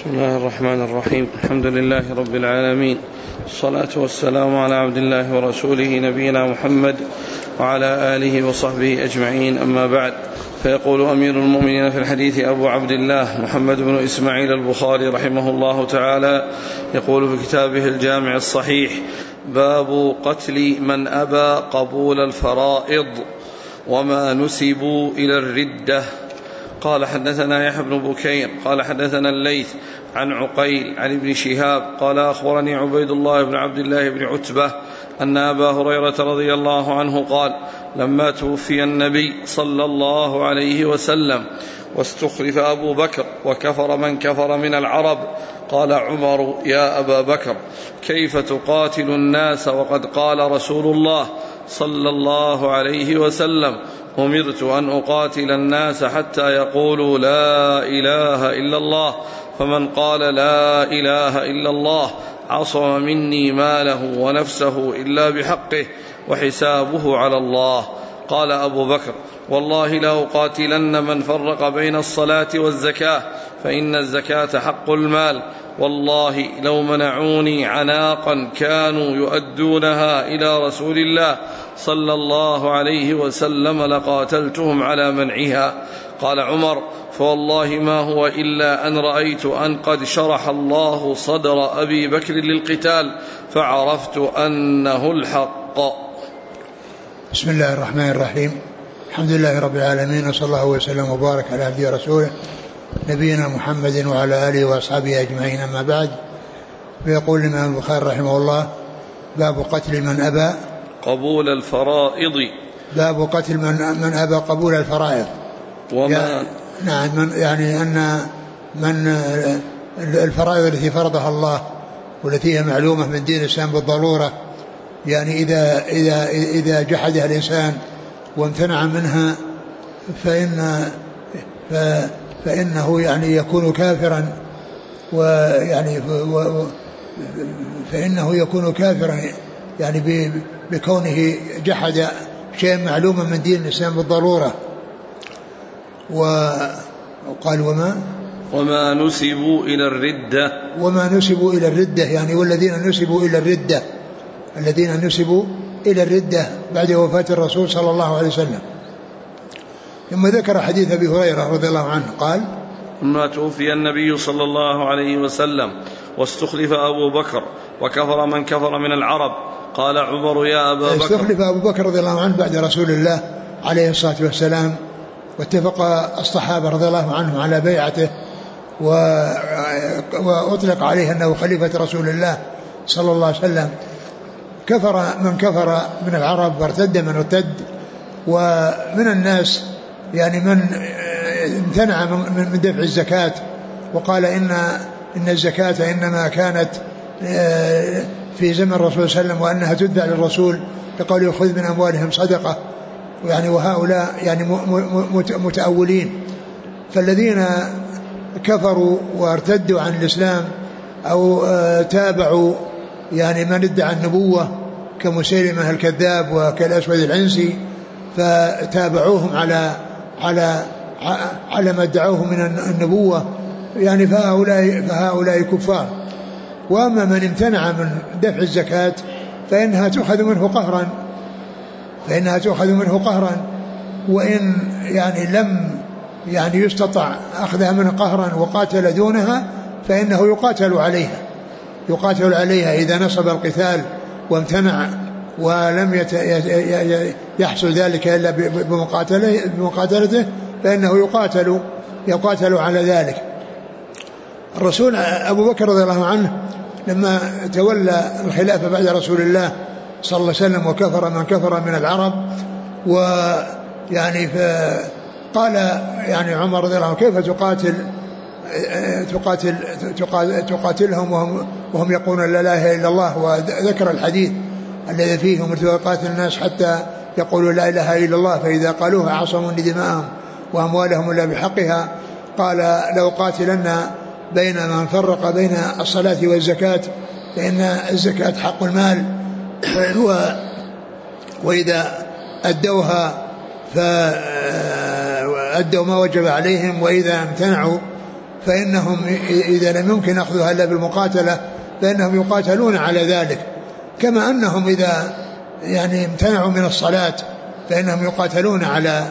بسم الله الرحمن الرحيم. الحمد لله رب العالمين، الصلاة والسلام على عبد الله ورسوله نبينا محمد وعلى آله وصحبه أجمعين، أما بعد. فيقول أمير المؤمنين في الحديث أبو عبد الله محمد بن إسماعيل البخاري رحمه الله تعالى، يقول في كتابه الجامع الصحيح: باب قتل من أبى قبول الفرائض وما نسبوا إلى الردة. قال حدثنا يحيى بن بكير قال حدثنا الليث عن عقيل عن ابن شهاب قال أخبرني عبيد الله بن عبد الله بن عتبة أن أبا هريرة رضي الله عنه قال: لما توفي النبي صلى الله عليه وسلم واستخلف أبو بكر وكفر من كفر من العرب، قال عمر: يا أبا بكر، كيف تقاتل الناس وقد قال رسول الله صلى الله عليه وسلم: أمرت أن أقاتل الناس حتى يقولوا لا إله إلا الله، فمن قال لا إله إلا الله عصم مني ماله ونفسه إلا بحقه وحسابه على الله. قال أبو بكر: والله لأقاتلن من فرق بين الصلاة والزكاة، فإن الزكاة حق المال، والله لو منعوني عناقا كانوا يؤدونها إلى رسول الله صلى الله عليه وسلم لقاتلتهم على منعها. قال عمر: فوالله ما هو إلا أن رأيت أن قد شرح الله صدر أبي بكر للقتال فعرفت أنه الحق. بسم الله الرحمن الرحيم. الحمد لله رب العالمين، وصلى الله وسلم وبارك على عبده ورسوله نبينا محمد وعلى آله وأصحابه أجمعين، أما بعد. فيقول الإمام البخاري رحمه الله: باب قتل من أبى قبول الفرائض. باب قتل من أبى قبول الفرائض. نعم، يعني أن من الفرائض التي فرضها الله والتي هي معلومة من دين الإسلام بالضرورة، يعني إذا جحدها الإنسان وامتنع منها فإنه يعني يكون كافرا، ويعني فإنه يكون كافرا يعني بكونه جحد شيء معلوم من دين الإسلام بالضرورة. وقال وما نسبوا إلى الردة. وما نسبوا إلى الردة، يعني والذين نسبوا إلى الردة، الذين نسبوا إلى الردة بعد وفاة الرسول صلى الله عليه وسلم. ثم ذكر حديث أبي هريرة رضي الله عنه قال: لما توفي النبي صلى الله عليه وسلم واستخلف أبو بكر وكفر من كفر من العرب، قال عمر: يا أبا بكر. استخلف أبو بكر رضي الله عنه بعد رسول الله عليه الصلاة والسلام، واتفق الصحابة رضي الله عنهم على بيعته، وأطلق عليه أنه خليفة رسول الله صلى الله عليه وسلم. كفر من كفر من العرب وارتد من ارتد، ومن الناس يعني من امتنع من دفع الزكاة، وقال إن الزكاة إنما كانت في زمن الرسول صلى الله عليه وسلم، وأنها تدفع للرسول بقوله: خذ من أموالهم صدقة. يعني وهؤلاء يعني متأولين. فالذين كفروا وارتدوا عن الإسلام أو تابعوا يعني من ادعى النبوة كمسيلمة الكذاب وكالأسود العنسي، فتابعوهم على ما ادعوه من النبوة، يعني فهؤلاء كفار. وأما من امتنع من دفع الزكاة فإنها تؤخذ منه قهرا، وإن يعني لم يعني يستطع أخذها منه قهرا وقاتل دونها فإنه يقاتل عليها إذا نصب القتال وامتنع ولم يحصل ذلك إلا بمقاتلته، فإنه يقاتل على ذلك. الرسول أبو بكر رضي الله عنه لما تولى الخلافة بعد رسول الله صلى الله عليه وسلم وكفر من كفر من العرب، ويعني قال يعني عمر رضي الله عنه: كيف تقاتلهم وهم يقولون لا إله إلا الله؟ وذكر الحديث الذي فيه: أمرت أن أقاتل الناس حتى يقولوا لا إله إلا الله، فإذا قالوها عصموا دماءهم وأموالهم إلا بحقها. قال: لو قاتلن بين من فرق بين الصلاة والزكاة، فإن الزكاة حق المال، وإذا أدوها فأدوا ما وجب عليهم، وإذا امتنعوا فإنهم إذا لم يمكن أخذها إلا بالمقاتلة فإنهم يقاتلون على ذلك، كما أنهم إذا يعني امتنعوا من الصلاة فإنهم يقاتلون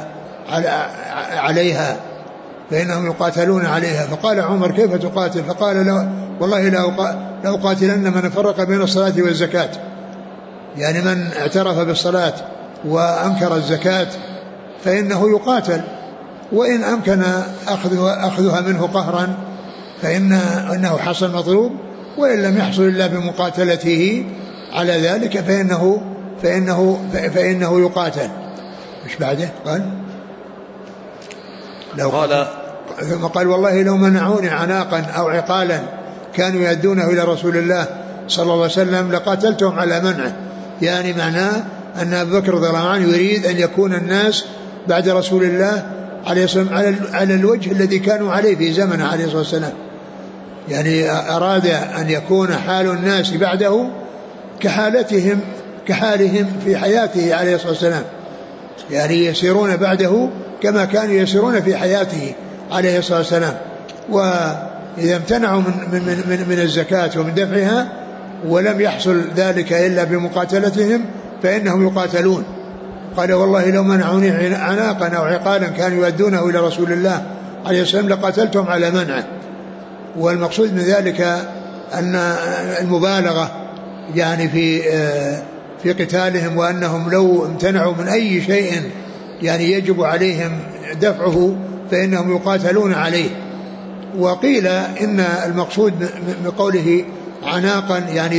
عليها، فإنهم يقاتلون عليها. فقال عمر: كيف تقاتل؟ فقال: لا والله لا أقاتلن من فرق بين الصلاة والزكاة، يعني من اعترف بالصلاة وأنكر الزكاة فإنه يقاتل، وإن أمكن أخذها منه قهرا فإنه حصل مطلوب، وإن لم يحصل إلا بمقاتلته على ذلك فإنه يقاتل. مش بعده ثم قال: والله لو منعوني عناقا أو عقالا كانوا يدونه إلى رسول الله صلى الله عليه وسلم لقاتلتهم على منعه. يعني معناه أن أبو بكر رضي الله عنه يريد أن يكون الناس بعد رسول الله عليه الصلاة والسلام على الوجه الذي كانوا عليه في زمنه عليه الصلاة والسلام، يعني أراد أن يكون حال الناس بعده كحالهم في حياته عليه الصلاة والسلام، يعني يسيرون بعده كما كانوا يسيرون في حياته عليه الصلاة والسلام. وإذا امتنعوا من الزكاة ومن دفعها ولم يحصل ذلك إلا بمقاتلتهم فإنهم يقاتلون. قال: والله لو منعوني عناقا أو عقالا كانوا يؤدونه إلى رسول الله عليه الصلاة والسلام لقاتلتهم على منعه. والمقصود من ذلك أن المبالغة يعني في قتالهم، وأنهم لو امتنعوا من أي شيء يعني يجب عليهم دفعه فإنهم يقاتلون عليه. وقيل إن المقصود من قوله عناقا يعني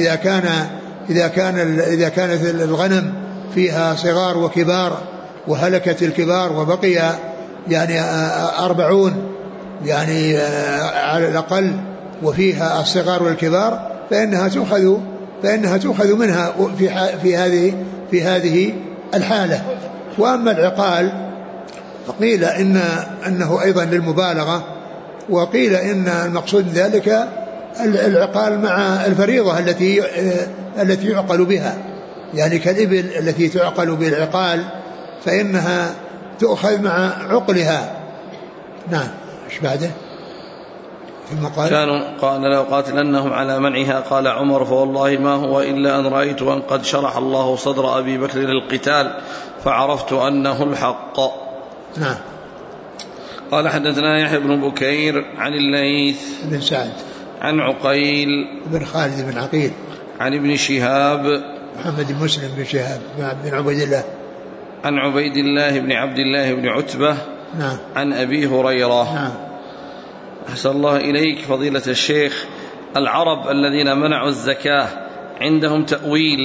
إذا كانت الغنم فيها صغار وكبار وهلكت الكبار وبقي يعني 40 يعني على الأقل وفيها الصغار والكبار فإنها تؤخذ منها في هذه الحالة. وأما العقال فقيل أنه أيضا للمبالغة، وقيل إن المقصود ذلك العقال مع الفريضة التي يعقل بها، يعني كالإبل التي تعقل بالعقال فإنها تؤخذ مع عقلها. نعم. ايش بعده؟ ثم قال لو قاتلنهم على منعها. قال عمر: فوالله ما هو إلا أن رأيت أن قد شرح الله صدر أبي بكر للقتال فعرفت أنه الحق. نعم. قال: حدثنا يحيى بن بكير عن الليث بن سعد عن عقيل بن خالد بن عقيل عن ابن شهاب محمد بن مسلم بن شهاب بن عبيد الله عن عبيد الله بن عبد الله بن عتبة. نعم. عن أبي هريرة. نعم. أحسن الله إليك فضيلة الشيخ، العرب الذين منعوا الزكاة عندهم تأويل،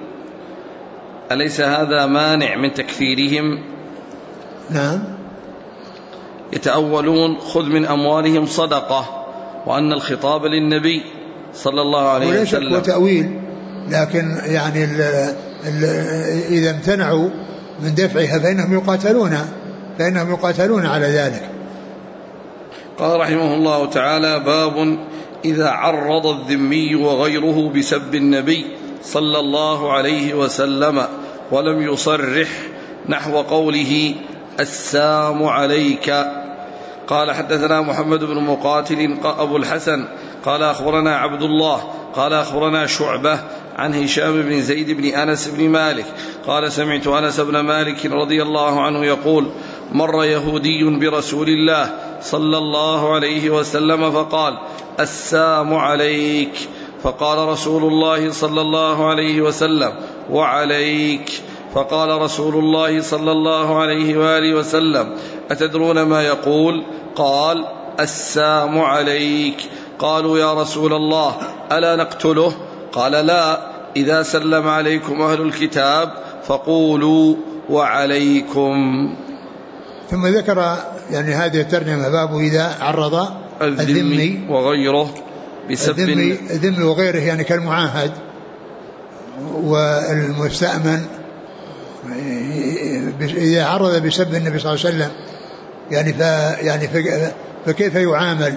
أليس هذا مانع من تكفيرهم؟ نعم. يتأولون خذ من أموالهم صدقة، وأن الخطاب للنبي صلى الله عليه وسلم. وليس تأويل، لكن يعني إذا امتنعوا من دفعها فإنهم يقاتلون على ذلك. قال رحمه الله تعالى: باب إذا عرض الذمي وغيره بسب النبي صلى الله عليه وسلم ولم يصرح نحو قوله السام عليك. قال: حدثنا محمد بن مقاتل أبو الحسن قال: أخبرنا عبد الله قال: أخبرنا شعبة عن هشام بن زيد بن أنس بن مالك قال: سمعت أنس بن مالك رضي الله عنه يقول: مر يهودي برسول الله صلى الله عليه وسلم فقال: السام عليك. فقال رسول الله صلى الله عليه وسلم: وعليك. فقال رسول الله صلى الله عليه وآله وسلم: أتدرون ما يقول؟ قال: السام عليك. قالوا: يا رسول الله ألا نقتله؟ قال: لا، إذا سلم عليكم أهل الكتاب فقولوا وعليكم. ثم ذكر يعني هذه الترجمة: باب إذا عرض الذمي وغيره بسب الذمي وغيره، يعني كالمعاهد والمستأمن، إذا عرض بسب النبي صلى الله عليه وسلم فكيف يعامل؟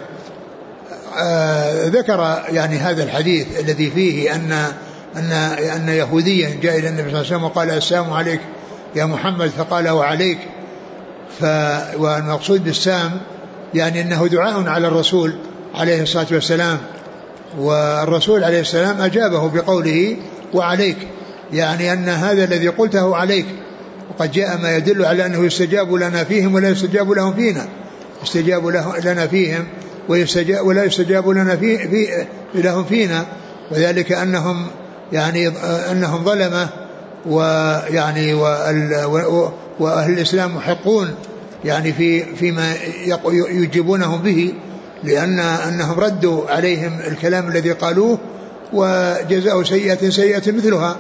ذكر يعني هذا الحديث الذي فيه أن يهوديا جاء إلى النبي صلى الله عليه وسلم وقال: السلام عليك يا محمد، فقال: وعليك. والمقصود بالسام يعني أنه دعاء على الرسول عليه الصلاة والسلام، والرسول عليه السلام أجابه بقوله وعليك، يعني أن هذا الذي قلته عليك. وقد جاء ما يدل على أنه يستجاب لنا فيهم ولا يستجاب لهم فينا، يستجاب لنا فيهم ولا يستجاب لنا لهم فينا، وذلك أنهم يعني أنهم ظلمة، ويعني وأهل الإسلام محقون يعني فيما يجيبونهم به، أنهم ردوا عليهم الكلام الذي قالوه وجزاء سيئة سيئة مثلها،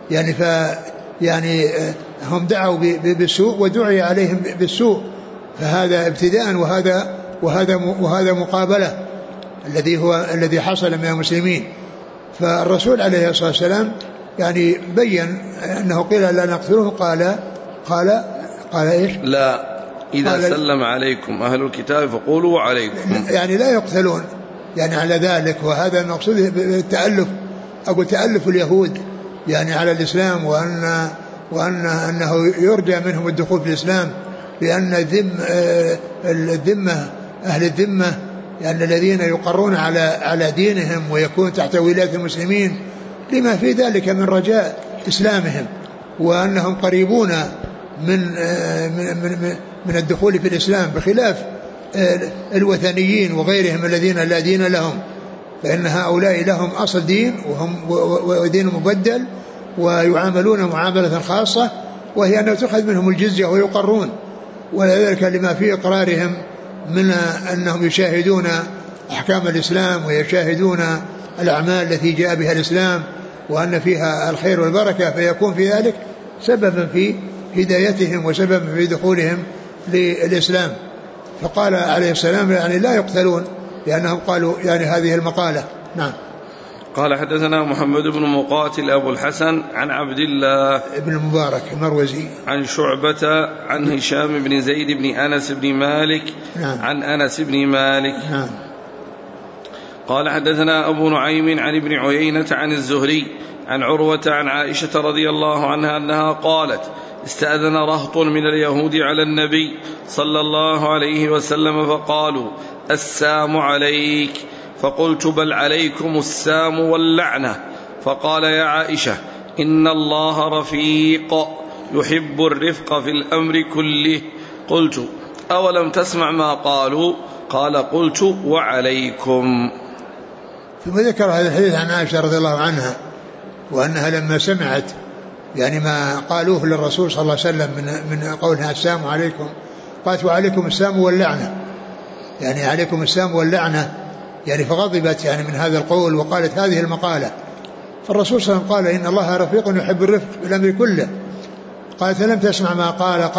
يعني هم دعوا بالسوء ودعي عليهم بالسوء، فهذا ابتداء وهذا مقابلة الذي حصل من المسلمين. فالرسول عليه الصلاة والسلام يعني بين أنه قيل لا نقتلوه، قال إيش؟ لا، إذا سلم عليكم أهل الكتاب فقولوا عليكم، يعني لا يقتلون يعني على ذلك. وهذا المقصود بالتألف، أقول تألف اليهود يعني على الإسلام، وأنه يرجى منهم الدخول في الإسلام، لأن الذمة أهل الذمة يعني الذين يقرون على دينهم ويكون تحت ولاية المسلمين، لما في ذلك من رجاء إسلامهم، وأنهم قريبون من الدخول في الإسلام، بخلاف الوثنيين وغيرهم الذين لا دين لهم، فإن هؤلاء لهم أصل دين ودين مبدل، ويعاملون معاملة خاصة، وهي أن تأخذ منهم الجزية ويقرون، وذلك لما في إقرارهم من أنهم يشاهدون أحكام الإسلام ويشاهدون الأعمال التي جاء بها الإسلام وأن فيها الخير والبركة، فيكون في ذلك سببا في هدايتهم وسببا في دخولهم للإسلام. فقال عليه السلام يعني لا يقتلون لأنهم قالوا يعني هذه المقالة. نعم. قال حدثنا محمد بن مقاتل أبو الحسن عن عبد الله بن المبارك المروزي عن شعبة عن هشام بن زيد بن أنس بن مالك. نعم. عن أنس بن مالك. نعم. قال حدثنا أبو نعيم عن ابن عيينة عن الزهري عن عروة عن عائشة رضي الله عنها أنها قالت استأذن رهط من اليهود على النبي صلى الله عليه وسلم فقالوا السام عليك، فقلت بل عليكم السام واللعنة، فقال يا عائشة إن الله رفيق يحب الرفق في الأمر كله. قلت أولم تسمع ما قالوا؟ قال قلت وعليكم. ثم ذكر هذا الحديث عن عائشة رضي الله عنها، وأنها لما سمعت يعني ما قالوه للرسول صلى الله عليه وسلم من قولها السام عليكم، قالت وعليكم السام واللعنة، يعني عليكم السام واللعنة، يعني فغضبت يعني من هذا القول وقالت هذه المقالة. فالرسول صلى الله عليه وسلم قال إن الله رفيق يحب الرفق بالأمر كله. قالت لم تسمع ما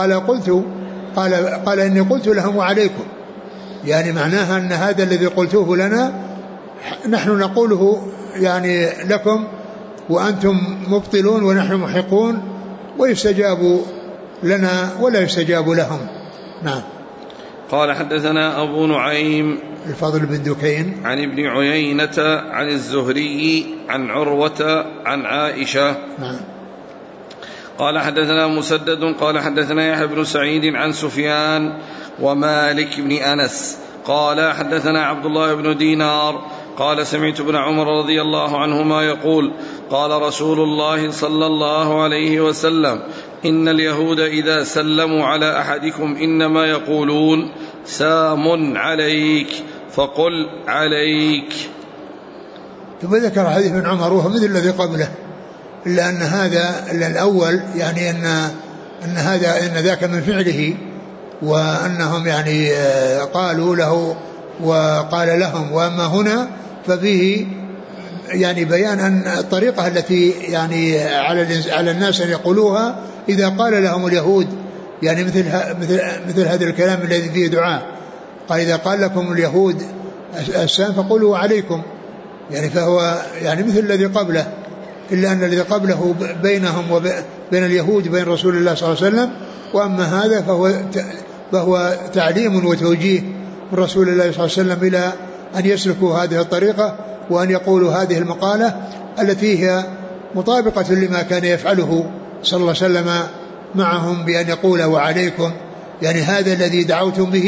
قال إني قلت لهم وعليكم، يعني معناها أن هذا الذي قلتوه لنا نحن نقوله يعني لكم وأنتم مبطلون ونحن محقون، ويستجاب لنا ولا يستجاب لهم. نعم. قال حدثنا أبو نعيم الفضل بن دكين عن ابن عيينة عن الزهري عن عروة عن عائشة. نعم. قال حدثنا مسدد قال حدثنا يحيى بن سعيد عن سفيان ومالك بن أنس قال حدثنا عبد الله بن دينار قال سمعت ابن عمر رضي الله عنهما يقول قال رسول الله صلى الله عليه وسلم إن اليهود إذا سلموا على أحدكم إنما يقولون سام عليك فقل عليك. ثم ذكر حديث ابن عمر وهو مثل الذي قبله، إلا أن هذا الأول يعني أن ذاك من فعله، وأنهم يعني قالوا له وقال لهم، وأما هنا ففيه يعني بيان أن الطريقة التي يعني على الناس أن يقولوها إذا قال لهم اليهود، يعني مثل هذا الكلام الذي فيه دعاء، قال إذا قال لكم اليهود السام فقولوا عليكم، يعني فهو يعني مثل الذي قبله، إلا أن الذي قبله بينهم وبين اليهود بين رسول الله صلى الله عليه وسلم، وأما هذا فهو تعليم وتوجيه من رسول الله صلى الله عليه وسلم إلى أن يسلكوا هذه الطريقة وأن يقولوا هذه المقالة التي هي مطابقة لما كان يفعله صلى الله عليه وسلم معهم، بأن يقول وعليكم، يعني هذا الذي دعوتم به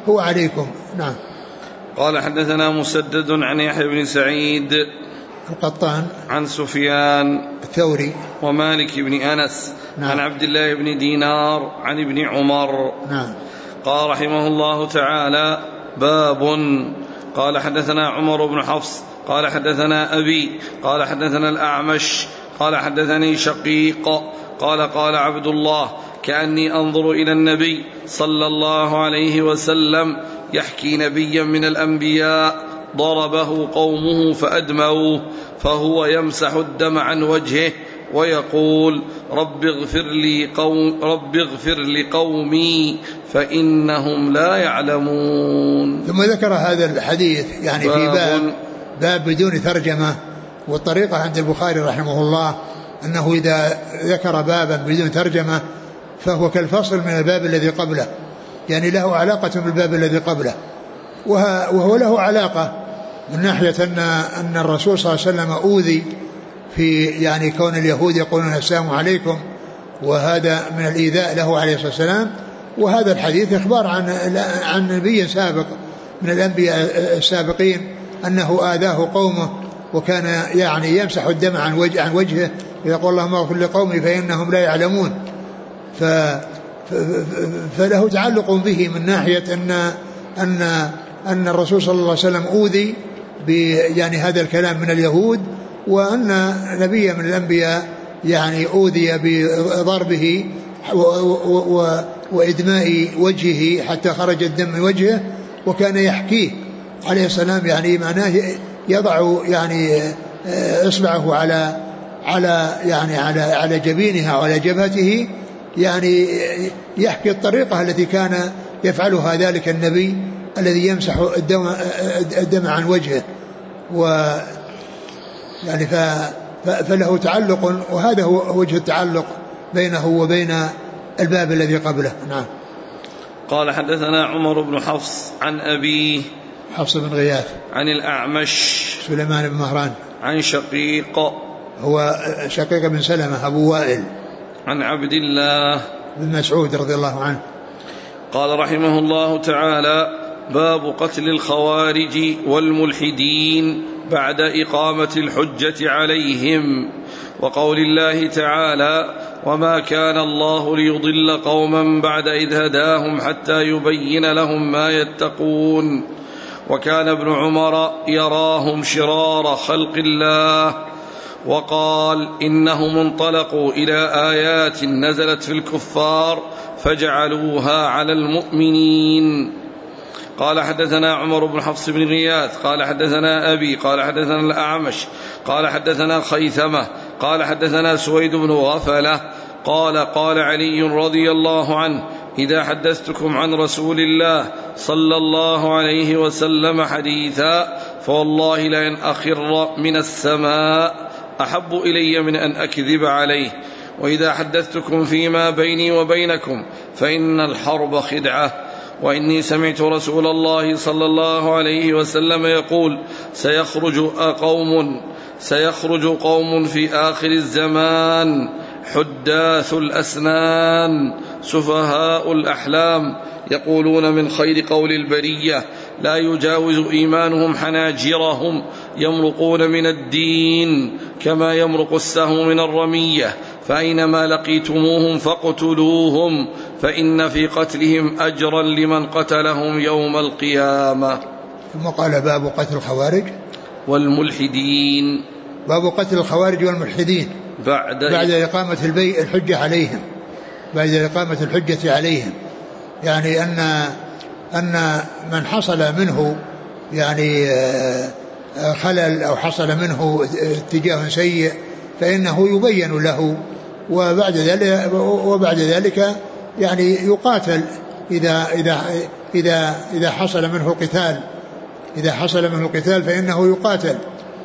هو عليكم. نعم. قال حدثنا مسدد عن يحيى بن سعيد القطان عن سفيان الثوري ومالك بن أنس نعم. عن عبد الله بن دينار عن ابن عمر. نعم. قال رحمه الله تعالى: باب. قال حدثنا عمر بن حفص قال حدثنا أبي قال حدثنا الأعمش قال حدثني شقيق قال قال عبد الله: كأني أنظر إلى النبي صلى الله عليه وسلم يحكي نبيا من الأنبياء ضربه قومه فأدموه فهو يمسح الدم عن وجهه ويقول: رب اغفر لقومي فإنهم لا يعلمون. ثم ذكر هذا الحديث يعني في باب بدون ترجمة. والطريقة عند البخاري رحمه الله أنه إذا ذكر بابا بدون ترجمة فهو كالفصل من الباب الذي قبله، يعني له علاقة بالباب الذي قبله، وهو له علاقة من ناحية أن الرسول صلى الله عليه وسلم أوذي في يعني كون اليهود يقولون السلام عليكم، وهذا من الإيذاء له عليه الصلاة والسلام. وهذا الحديث إخبار عن نبي سابق من الأنبياء السابقين أنه آذاه قومه وكان يعني يمسح الدم عن وجهه ويقول: اللهم اغفر لقومي فإنهم لا يعلمون. فله تعلق به من ناحية أن الرسول صلى الله عليه وسلم أوذي يعني هذا الكلام من اليهود، وأن نبي من الأنبياء يعني أوذي بضربه وإدماء وجهه حتى خرج الدم من وجهه، وكان يحكيه عليه السلام يعني معناه يضع يعني إصبعه على جبينها وعلى جبهته، يعني يحكي الطريقة التي كان يفعلها ذلك النبي الذي يمسح الدم عن وجهه، يعني فله تعلق، وهذا هو وجه التعلق بينه وبين الباب الذي قبله. نعم. قال حدثنا عمر بن حفص عن أبيه حفص بن غياث عن الأعمش سليمان بن مهران عن شقيق هو شقيق بن سلمة أبو وائل عن عبد الله بن مسعود رضي الله عنه. قال رحمه الله تعالى: باب قتل الخوارج والملحدين بعد إقامة الحجة عليهم، وقول الله تعالى: وما كان الله ليضل قوما بعد إذ هداهم حتى يبين لهم ما يتقون. وكان ابن عمر يراهم شرار خلق الله، وقال: إنهم انطلقوا إلى آيات نزلت في الكفار فجعلوها على المؤمنين. قال حدثنا عمر بن حفص بن غياث قال حدثنا أبي قال حدثنا الأعمش قال حدثنا خيثمة قال حدثنا سويد بن غفلة قال: قال علي رضي الله عنه: إذا حدثتكم عن رسول الله صلى الله عليه وسلم حديثا فوالله لأن أخر من السماء أحب إلي من أن أكذب عليه، وإذا حدثتكم فيما بيني وبينكم فإن الحرب خدعة، وإني سمعت رسول الله صلى الله عليه وسلم يقول: سيخرج قوم في آخر الزمان حداث الأسنان سفهاء الأحلام يقولون من خير قول البرية لا يجاوز إيمانهم حناجرهم، يمرقون من الدين كما يمرق السهم من الرمية، فأينما لقيتموهم فاقتلوهم فإن في قتلهم أجرا لمن قتلهم يوم القيامة. ثم قال: باب قتل الخوارج والملحدين. باب قتل الخوارج والملحدين بعد إقامة الحجة عليهم، بعد إقامة الحجة عليهم، يعني أن من حصل منه يعني خلل أو حصل منه اتجاه سيء فإنه يبين له، وبعد ذلك يعني يقاتل إذا حصل منه القتال، إذا حصل منه القتال فإنه يقاتل.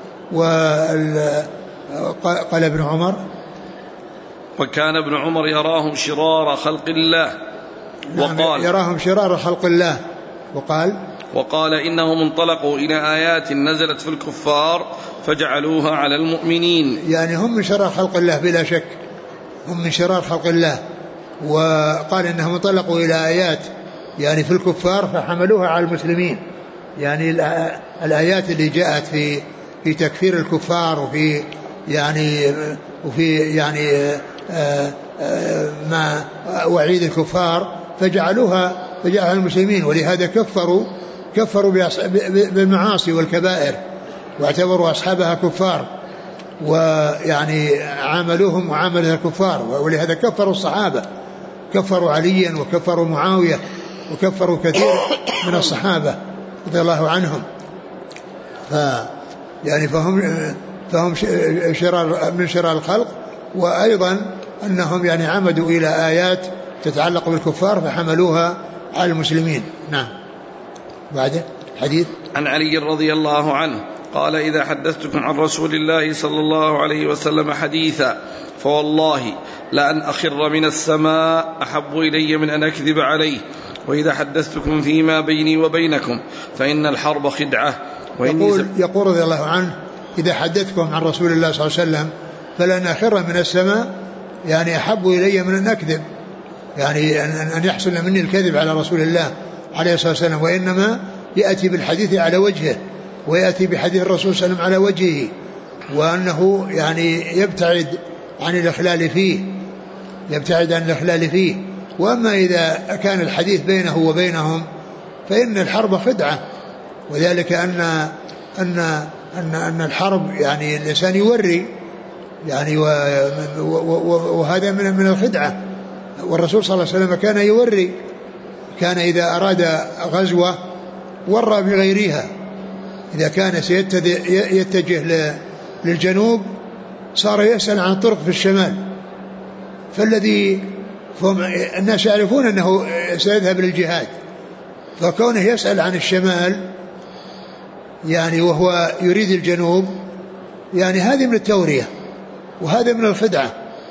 قال ابن عمر: وكان ابن عمر يراهم شرار خلق الله، وقال يراهم شرار خلق الله، وقال إنهم انطلقوا إلى آيات نزلت في الكفار فجعلوها على المؤمنين، يعني هم من شرار خلق الله بلا شك، هم من شرار خلق الله. وقال إنهم انطلقوا إلى آيات يعني في الكفار فحملوها على المسلمين. يعني الآيات اللي جاءت في تكفير الكفار وفي ما وعيد الكفار فجعلوها المسلمين، ولهذا كفروا بالمعاصي والكبائر واعتبروا أصحابها كفار، ويعني عاملوهم معاملة الكفار، ولهذا كفروا الصحابة، كفروا عليا وكفروا معاوية وكفروا كثير من الصحابة رضي الله عنهم. فهم شرار من شرار الخلق، وأيضا أنهم يعني عمدوا إلى آيات تتعلق بالكفار فحملوها على المسلمين. نعم. بعد حديث عن علي رضي الله عنه قال: إذا حدثتكم عن رسول الله صلى الله عليه وسلم حديثا فوالله لأن أخر من السماء أحب إلي من أن أكذب عليه، وإذا حدثتكم فيما بيني وبينكم فإن الحرب خدعة. يقول رضي الله عنه: إذا حدثتكم عن رسول الله صلى الله عليه وسلم فلأن أخر من السماء يعني أحب إلي من أن أكذب، يعني أن يحصل مني الكذب على رسول الله عليه الصلاة والسلام، وإنما يأتي بالحديث على وجهه، ويأتي بحديث الرسول صلى الله عليه وسلم على وجهه، وأنه يعني يبتعد عن الإخلال فيه. وأما إذا كان الحديث بينه وبينهم فإن الحرب خدعة، وذلك أن الحرب يعني الإنسان يوري يعني وهذا من الخدعة. والرسول صلى الله عليه وسلم كان يوري، كان إذا أراد غزوة ورى بغيرها، إذا كان سيتجه للجنوب صار يسأل عن الطرق في الشمال، الناس يعرفون أنه سيذهب للجهاد، فكونه يسأل عن الشمال يعني وهو يريد الجنوب، يعني هذه من التورية وهذا من الخدعة،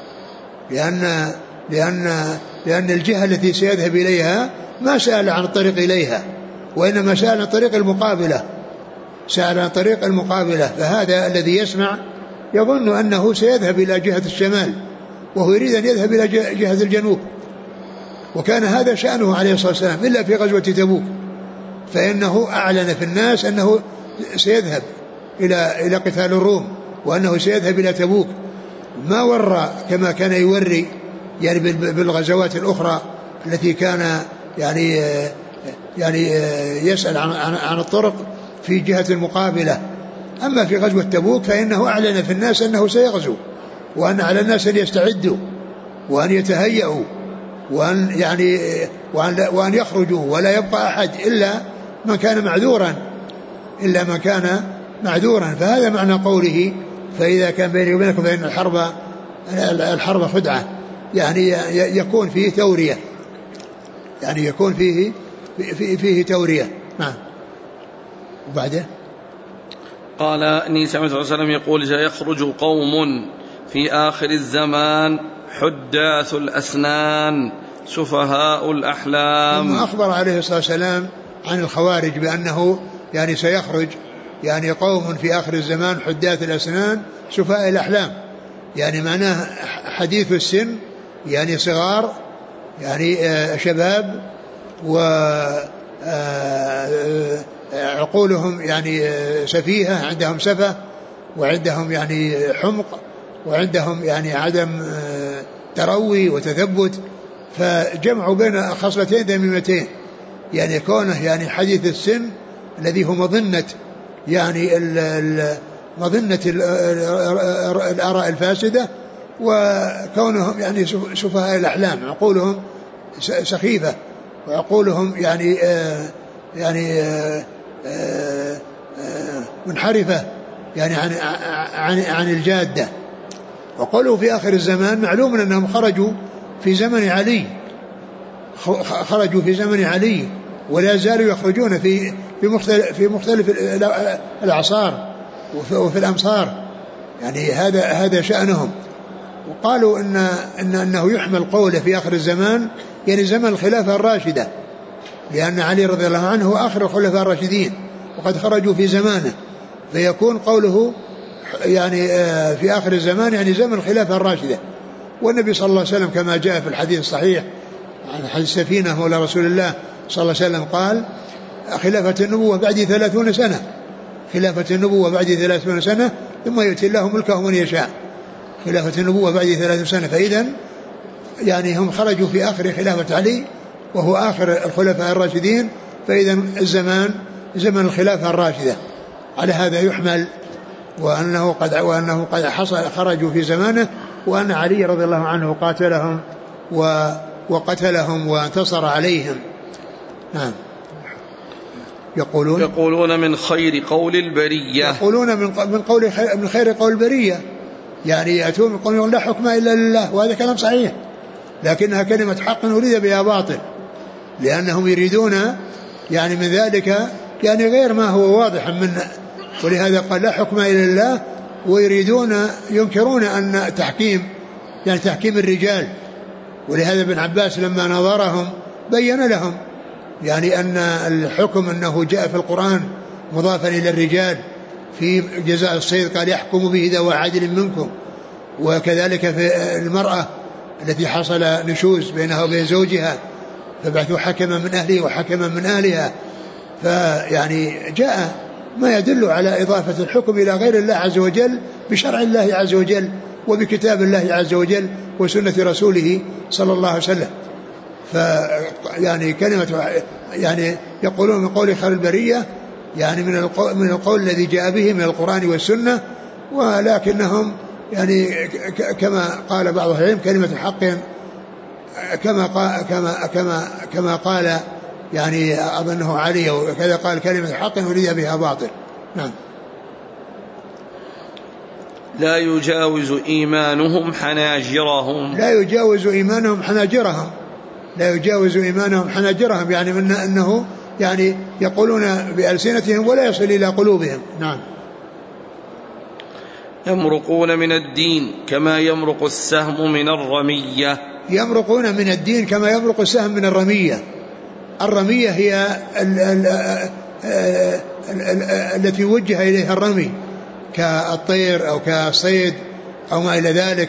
لأن الجهة التي سيذهب إليها ما سأل عن الطريق إليها، وإنما سأل عن طريق المقابلة، فهذا الذي يسمع يظن أنه سيذهب إلى جهة الشمال وهو يريد أن يذهب إلى جهة الجنوب. وكان هذا شأنه عليه الصلاة والسلام إلا في غزوة تبوك، فإنه أعلن في الناس أنه سيذهب إلى قتال الروم، وأنه سيذهب إلى تبوك، ما ورى كما كان يوري يعني بالغزوات الأخرى التي كان يعني يسأل عن الطرق في جهة المقابلة. أما في غزوة تبوك فإنه أعلن في الناس أنه سيغزو، وأن على الناس أن يستعدوا وأن يتهيئوا وأن يخرجوا، ولا يبقى أحد إلا من كان معذورا. فهذا معنى قوله: فإذا كان بيني وبينكم فإن الحرب خدعة، يعني يكون فيه تورية، يعني يكون فيه تورية. نعم. وبعده قال: إني سمعت صلى الله عليه وسلم يقول: سيخرج قوم في آخر الزمان حداث الأسنان سفهاء الأحلام. ثم أخبر عليه الصلاة والسلام عن الخوارج بأنه يعني سيخرج يعني قوم في آخر الزمان حداث الأسنان سفهاء الأحلام، يعني معناه حديث السن، يعني صغار، يعني شباب، وعقولهم يعني سفيهة، عندهم سفة، وعندهم يعني حمق، وعندهم يعني عدم تروي وتثبت، فجمعوا بين خصلتين ذميمتين، يعني كونه يعني حديث السن الذي هو مظنة يعني مظنة الآراء الفاسدة، وكونهم يعني سفهاء الأحلام، عقولهم سخيفة، وعقولهم يعني منحرفة يعني عن الجادة. وقالوا في آخر الزمان معلوم أنهم خرجوا في زمن علي، ولا زالوا يخرجون في مختلف الأعصار وفي الأمصار، يعني هذا شأنهم. وقالوا أنه يحمل قوله في آخر الزمان يعني زمن الخلافة الراشدة، لأن علي رضي الله عنه هو آخر الخلفاء الراشدين وقد خرجوا في زمانه، فيكون قوله يعني في آخر الزمان يعني زمن الخلافة الراشدة. والنبي صلى الله عليه وسلم كما جاء في الحديث الصحيح عن حديث سفينة مولى رسول الله صلى الله عليه وسلم قال خلافة النبوة بعد 30 سنة، خلافة النبوة بعد 30 سنة ثم يؤتي الله ملكه من يشاء. خلافة النبوة بعد 30 سنة، فإذا يعني هم خرجوا في آخر خلافة علي وهو آخر الخلفاء الراشدين، فإذا الزمان زمن الخلافة الراشدة. على هذا يحمل وأنه قد خرجوا في زمانه، وأن علي رضي الله عنه قاتلهم وقتلهم وانتصر عليهم. نعم. يقولون من خير قول البرية، يقولون من خير قول البرية، يعني يأتون يقولون لا حكم إلا لله، وهذا كلام صحيح، لكنها كلمة حق أريد بها باطل، لأنهم يريدون يعني من ذلك يعني غير ما هو واضح منه، ولهذا قال لا حكم إلا لله، ويريدون ينكرون أن تحكيم يعني تحكيم الرجال. ولهذا ابن عباس لما نظرهم بين لهم يعني أن الحكم أنه جاء في القرآن مضافا إلى الرجال في جزاء الصيد، قال يحكم به ذوى عدل منكم، وكذلك في المرأة التي حصل نشوز بينها وبين زوجها فبعثوا حكما من أهله وحكما من أهلها. فيعني جاء ما يدل على إضافة الحكم إلى غير الله عز وجل بشرع الله عز وجل وبكتاب الله عز وجل وسنة رسوله صلى الله عليه وسلم. فيعني كلمة يعني يقولون من قول خير البرية يعني من القول الذي جاء به من القرآن والسنة، ولكنهم يعني كما قال بعض أهل العلم كلمة حق كما قال يعني أظنه علي وكذا قال كلمة حق أريد بها باطل. نعم. لا يجاوز إيمانهم حناجرهم، لا يجاوز إيمانهم حناجرهم، لا يجاوز إيمانهم حناجرهم، يعني من أنه يعني يقولون بألسنتهم ولا يصل إلى قلوبهم. نعم. يمرقون من الدين كما يمرق السهم من الرمية، يمرقون من الدين كما يمرق السهم من الرمية. الرمية هي التي وجه إليها الرمي كالطير أو كالصيد أو ما إلى ذلك،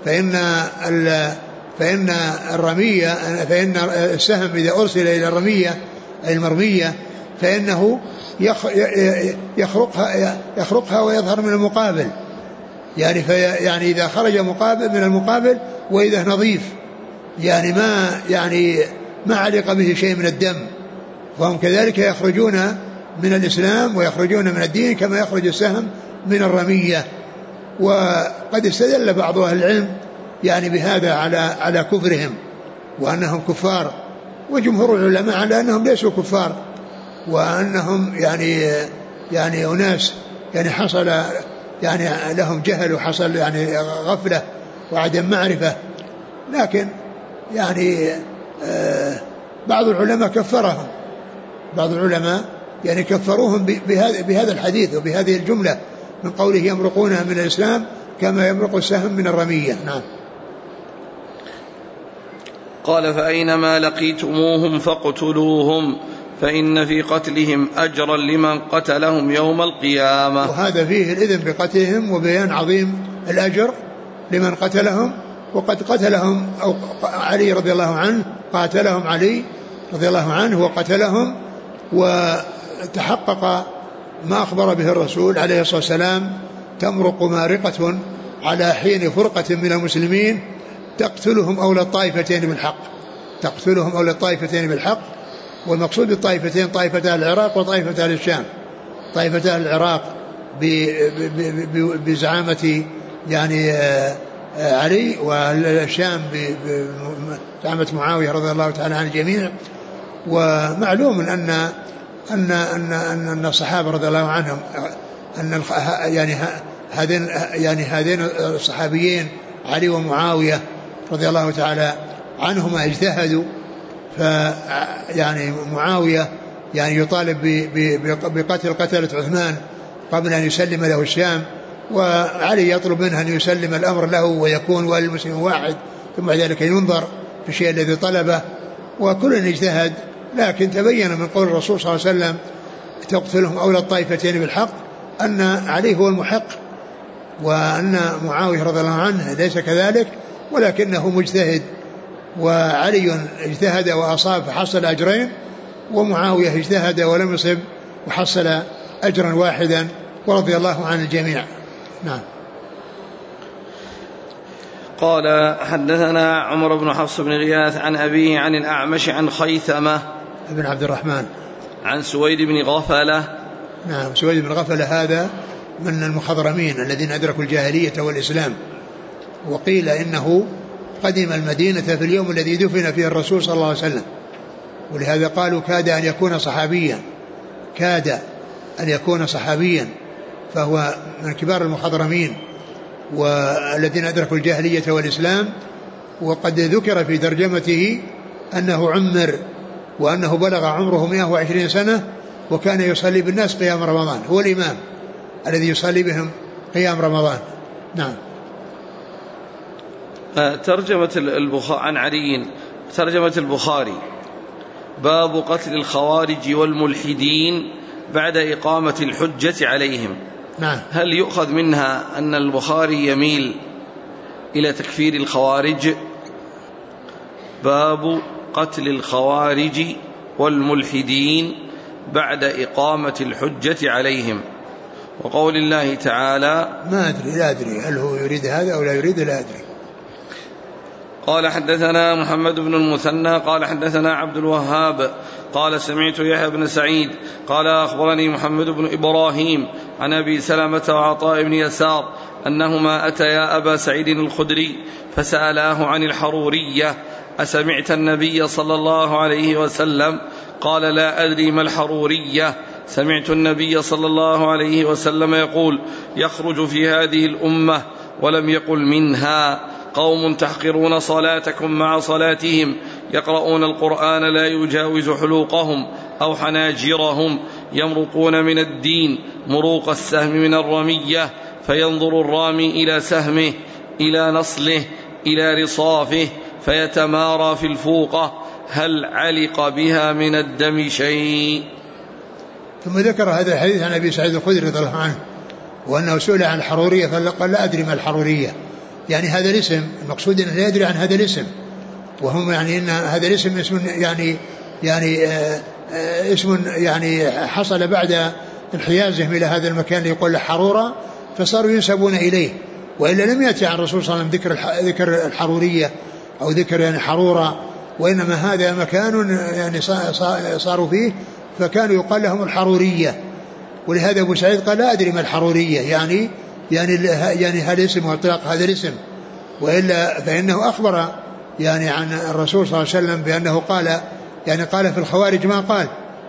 فإن الرمية فإن السهم إذا أرسل إلى الرمية المرمية فإنه يخرقها ويظهر من المقابل، يعني إذا خرج مقابل من المقابل وإذا نظيف يعني ما علق به شيء من الدم، وهم كذلك يخرجون من الإسلام ويخرجون من الدين كما يخرج السهم من الرمية. وقد استدل بعض أهل العلم يعني بهذا على كفرهم وأنهم كفار، وجمهور العلماء على أنهم ليسوا كفار، وأنهم يعني أناس يعني حصل يعني لهم جهل وحصل يعني غفلة وعدم معرفة، لكن يعني بعض العلماء كفرهم، بعض العلماء يعني كفروهم بهذا الحديث وبهذه الجملة من قوله يمرقون من الإسلام كما يمرق السهم من الرمية. نعم. قال فأينما لقيتموهم فاقتلوهم فإن في قتلهم أجرا لمن قتلهم يوم القيامة. وهذا فيه الإذن بقتلهم وبيان عظيم الأجر لمن قتلهم، وقد قتلهم أو علي رضي الله عنه قاتلهم علي رضي الله عنه وقتلهم، وتحقق ما أخبر به الرسول عليه الصلاة والسلام تمرق مارقة على حين فرقة من المسلمين تقتلهم أولى الطائفتين بالحق، تقتلهم أولى الطائفتين بالحق. والمقصود بالطائفتين طائفة العراق وطائفة الشام، طائفة العراق بزعامة يعني علي، والشام بزعامة معاوية رضي الله تعالى عن الجميع. ومعلوم أن الصحابة رضي الله عنهم أن هذين الصحابيين علي ومعاوية رضي الله تعالى عنهما اجتهدوا، فيعني معاوية يعني يطالب بقتل قتلة عثمان قبل أن يسلم له الشام، وعلي يطلب منه أن يسلم الأمر له ويكون والي المسلم واحد، ثم ذلك ينظر في الشيء الذي طلبه، وكل اجتهد. لكن تبين من قول الرسول صلى الله عليه وسلم تقتلهم أولى الطائفتين بالحق أن علي هو المحق، وأن معاوية رضي الله عنه ليس كذلك ولكنه مجتهد، وعلي اجتهد وأصاب فحصل أجرين، ومعاوية اجتهد ولم يصب وحصل أجرا واحدا، ورضي الله عن الجميع. نعم. قال حدثنا عمر بن حفص بن غياث عن أبيه عن الأعمش عن خيثمة بن عبد الرحمن عن سويد بن غفلة. نعم. سويد بن غفلة هذا من المخضرمين الذين أدركوا الجاهلية والإسلام، وقيل إنه قدم المدينة في اليوم الذي دفن فيه الرسول صلى الله عليه وسلم، ولهذا قالوا كاد أن يكون صحابيا، كاد أن يكون صحابيا، فهو من كبار المخضرمين والذين أدركوا الجاهلية والإسلام. وقد ذكر في ترجمته أنه عمر، وأنه بلغ عمره 120 سنة، وكان يصلي بالناس قيام رمضان، هو الإمام الذي يصلي بهم قيام رمضان. نعم. ترجمة البخاري عن علي، ترجمة البخاري باب قتل الخوارج والملحدين بعد إقامة الحجة عليهم. نعم. هل يؤخذ منها أن البخاري يميل إلى تكفير الخوارج؟ باب قتل الخوارج والملحدين بعد إقامة الحجة عليهم، وقول الله تعالى ما أدري، لا أدري هل هو يريد هذا أو لا يريد، لا أدري. قال حدثنا محمد بن المثنى قال حدثنا عبد الوهاب قال سمعت يحيى بن سعيد قال أخبرني محمد بن إبراهيم عن أبي سلمة وعطاء بن يسار أنهما أتيا أبا سعيد الخدري فسألاه عن الحرورية: أسمعت النبي صلى الله عليه وسلم؟ قال: لا أدري ما الحرورية. سمعت النبي صلى الله عليه وسلم يقول: يخرج في هذه الأمة ولم يقل منها قوم تحقرون صلاتكم مع صلاتهم، يقرؤون القرآن لا يجاوز حلوقهم أو حناجرهم، يمرقون من الدين مروق السهم من الرمية، فينظر الرامي إلى سهمه إلى نصله إلى رصافه فيتمارى في الفوقة، هل علق بها من الدم شيء؟ ثم ذكر هذا الحديث عن أبي سعيد الخدري رضي الله عنه، وأنه سئل عن الحرورية فقال: لا أدري ما الحرورية، يعني هذا الاسم، المقصود أنه لا يدري عن هذا الاسم، وهم يعني أن هذا الاسم اسم اسم يعني حصل بعد انحيازهم إلى هذا المكان اللي يقول له حرورة، فصاروا ينسبون إليه، وإلا لم يأتي عن الرسول صلى الله عليه وسلم ذكر الحرورية أو ذكر يعني حرورة، وإنما هذا مكان يعني صاروا فيه فكانوا يقال لهم الحرورية. ولهذا أبو سعيد قال: لا أدري ما الحرورية، يعني هذا اسم واطلاق هذا الاسم، وإلا فإنه أخبر يعني عن الرسول صلى الله عليه وسلم بأنه قال في الخوارج ما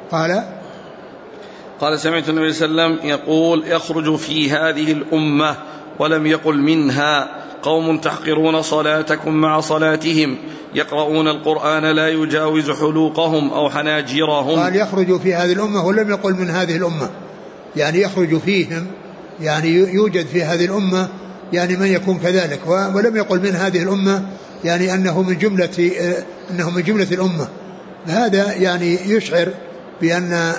قال سمعت النبي صلى الله عليه وسلم يقول: يخرج في هذه الأمة ولم يقل منها قوم تحقرون صلاتكم مع صلاتهم، يقرؤون القرآن لا يجاوز حلوقهم أو حناجرهم. قال يخرج في هذه الأمة ولم يقل من هذه الأمة، يعني يخرج فيهم، يعني يوجد في هذه الأمة يعني من يكون كذلك، ولم يقل من هذه الأمة يعني أنه من جملة الأمة. هذا يعني يشعر بأن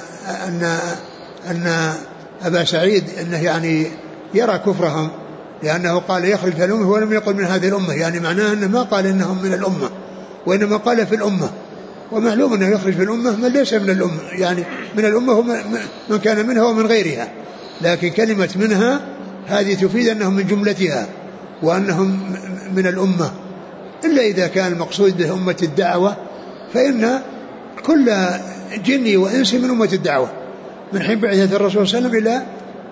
أبا سعيد أنه يعني يرى كفرهم، لأنه قال يخرج في الأمة ولم يقل من هذه الأمة، يعني معناه أنه ما قال إنهم من الأمة، وإنما قال في الأمة، ومعلوم أنه يخرج في الأمة من ليس من الأمة، يعني من الأمة هو من كان منها ومن غيرها، لكن كلمة منها هذه تفيد أنهم من جملتها وأنهم من الأمة، إلا إذا كان المقصود به أمة الدعوة، فإن كل جني وإنسي من أمة الدعوة من حين بعثة الرسول صلى الله عليه وسلم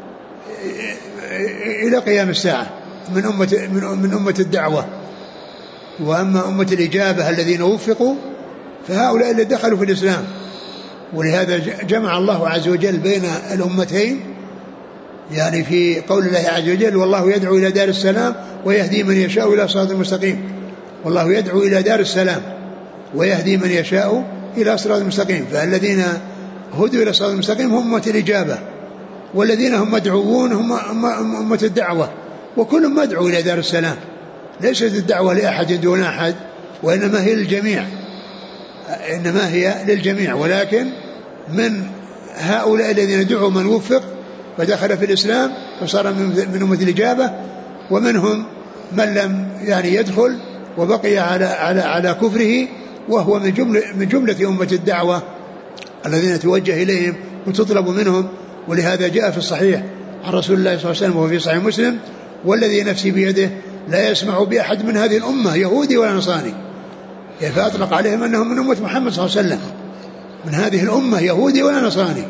إلى قيام الساعة من أمة الدعوة. وأما أمة الإجابة الذين وفقوا فهؤلاء اللي دخلوا في الإسلام، ولهذا جمع الله عز وجل بين الأمتين، يعني في قول الله عز وجل: والله يدعو إلى دار السلام ويهدي من يشاء إلى صراط المستقيم. والله يدعو إلى دار السلام ويهدي من يشاء إلى صراط المستقيم، فالذين هدوا إلى صراط المستقيم هم أمة الإجابة، والذين هم مدعوون هم أمة الدعوة، وكل مدعو إلى دار السلام، ليست الدعوة لأحد دون أحد، وإنما هي للجميع، إنما هي للجميع، ولكن من هؤلاء الذين دعوا من وفق فدخل في الإسلام وصار من أمة الإجابة، ومنهم من لم يعني يدخل وبقي على كفره وهو من جملة أمة الدعوة الذين توجه إليهم وتطلب منهم. ولهذا جاء في الصحيح عن رسول الله صلى الله عليه وسلم وهو في صحيح مسلم: والذي نفسي بيده لا يسمع بأحد من هذه الأمة يهودي ولا نصراني، يعني فأطلق عليهم أنهم من أمة محمد صلى الله عليه وسلم، من هذه الأمة يهودي ولا نصراني،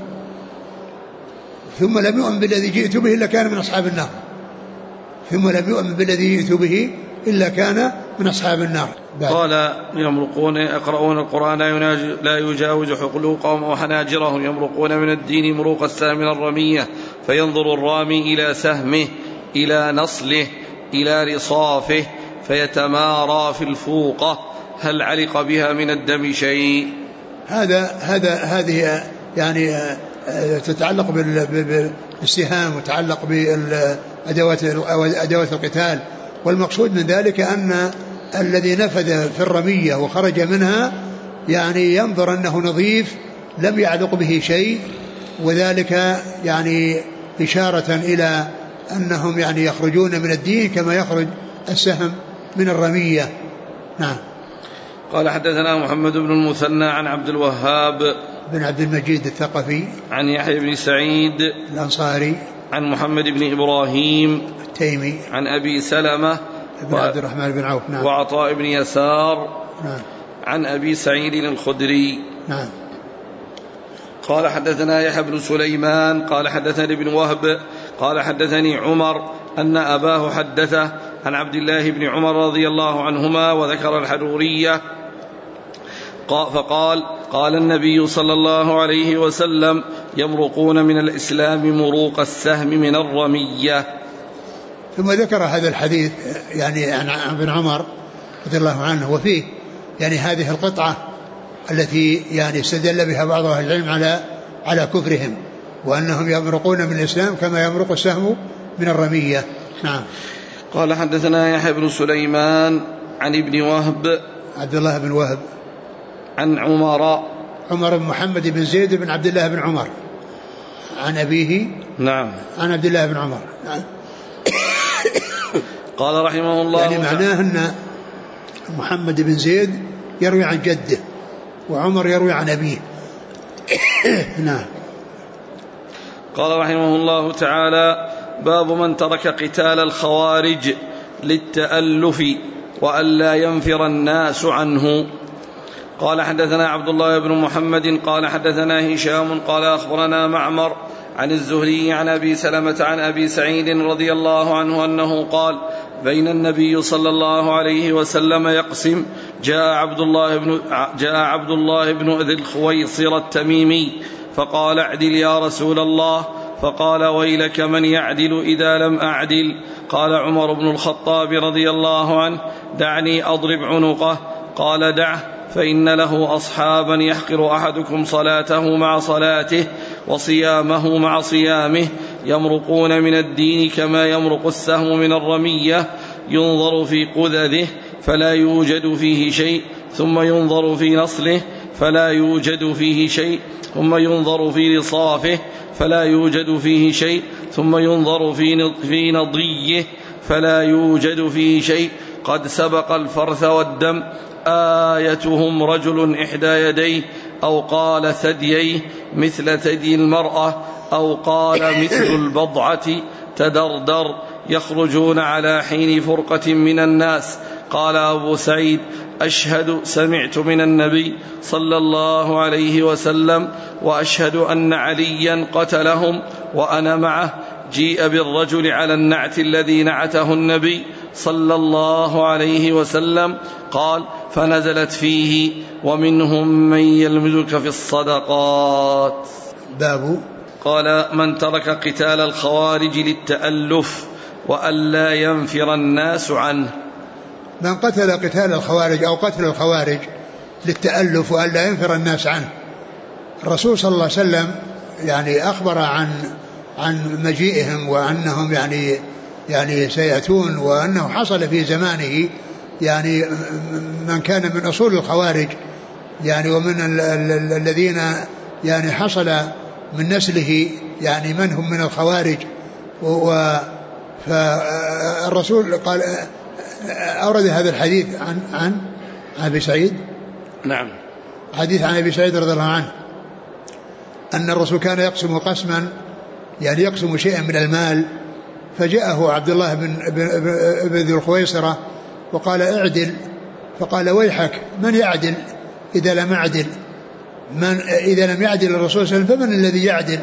ثم لم يؤمن بالذي جئت به إلا كان من أصحاب النار، ثم لم يؤمن بالذي جئت به إلا كان من أصحاب النار. قال: يمرقون يقرؤون القرآن لا يجاوز حلقهم وحناجرهم، يمرقون من الدين مروق السهم من الرمية، فينظر الرامي إلى سهمه إلى نصله إلى رصافه فيتمارى في الفوقة هل علق بها من الدم شيء. هذه يعني تتعلق بالسهام وتتعلق بأدوات القتال. والمقصود من ذلك أن الذي نفذ في الرمية وخرج منها يعني ينظر أنه نظيف لم يعلق به شيء، وذلك يعني إشارة إلى أنهم يعني يخرجون من الدين كما يخرج السهم من الرمية. نعم. قال: حدثنا محمد بن المثنى عن عبد الوهاب بن عبد المجيد الثقفي عن يحيى بن سعيد الأنصاري عن محمد بن إبراهيم التيمي عن أبي سلمة بن عبد الرحمن بن عوف. نعم. وعطاء بن يسار. نعم. عن أبي سعيد الخدري. نعم. قال: حدثنا يحيى بن سليمان قال حدثني ابن وهب قال حدثني عمر أن أباه حدثه عن عبد الله بن عمر رضي الله عنهما وذكر الحرورية فقال: قال النبي صلى الله عليه وسلم: يمرقون من الإسلام مروق السهم من الرمية. ثم ذكر هذا الحديث يعني عن ابن عمر رضي الله عنه، وفيه يعني هذه القطعة التي يعني استدل بها بعض أهل العلم على كفرهم، وأنهم يمرقون من الإسلام كما يمرق السهم من الرمية. نعم. قال: حدثنا يحيى بن سليمان عن ابن وهب عبد الله بن وهب عن عمر بن محمد بن زيد بن عبد الله بن عمر عن أبيه. نعم. عن عبد الله بن عمر. نعم. قال رحمه الله يعني معناه أن محمد بن زيد يروي عن جده وعمر يروي عن أبيه. نعم. قال رحمه الله تعالى: باب من ترك قتال الخوارج للتألف وألا ينفر الناس عنه. قال: حدثنا عبد الله بن محمد قال حدثنا هشام قال أخبرنا معمر عن الزهري عن أبي سلمة عن أبي سعيد رضي الله عنه أنه قال: بين النبي صلى الله عليه وسلم يقسم جاء عبد الله بن ذي الخويصر التميمي فقال: اعدل يا رسول الله. فقال: ويلك من يعدل إذا لم أعدل. قال عمر بن الخطاب رضي الله عنه: دعني أضرب عنقه. قال: دعه فإن له أصحابا يحقر أحدكم صلاته مع صلاته وصيامه مع صيامه، يمرقون من الدين كما يمرق السهم من الرمية، ينظر في قذذه فلا يوجد فيه شيء، ثم ينظر في نصله فلا يوجد فيه شيء، ثم ينظر في رصافه فلا يوجد فيه شيء، ثم ينظر في نضيه فلا يوجد فيه شيء، قد سبق الفرث والدم. آيتهم رجل إحدى يديه أو قال ثدييه مثل ثدي المرأة أو قال مثل البضعة تدردر، يخرجون على حين فرقة من الناس. قال أبو سعيد: أشهد سمعت من النبي صلى الله عليه وسلم وأشهد أن عليا قتلهم وأنا معه. جيء بالرجل على النعت الذي نعته النبي صلى الله عليه وسلم. قال: فنزلت فيه: ومنهم من يلمزك في الصدقات. باب قال: من ترك قتال الخوارج للتألف وألا ينفر الناس عنه. من قتل قتال الخوارج أو قتل الخوارج للتألف وألا ينفر الناس عنه. الرسول صلى الله عليه وسلم يعني أخبر عن مجيئهم وأنهم يعني سيأتون، وأنه حصل في زمانه يعني من كان من أصول الخوارج يعني ومن الذين يعني حصل من نسله يعني من هم من الخوارج. فالرسول قال أورد هذا الحديث عن أبي سعيد. نعم. حديث عن أبي سعيد رضي الله عنه أن الرسول كان يقسم قسما، يعني يقسم شيئا من المال، فجاءه عبد الله بن ذي الخويصرة وقال اعدل، فقال ويحك من يعدل إذا لم يعدل، إذا لم يعدل الرسول صلى الله عليه وسلم فمن الذي يعدل؟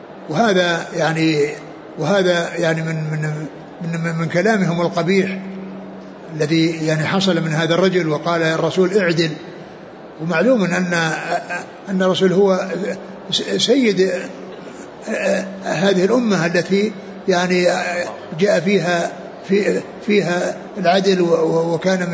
وهذا يعني من كلامهم القبيح الذي يعني حصل من هذا الرجل. وقال الرسول اعدل، ومعلوم أن الرسول هو سيد هذه الأمة التي يعني جاء فيها العدل، وكان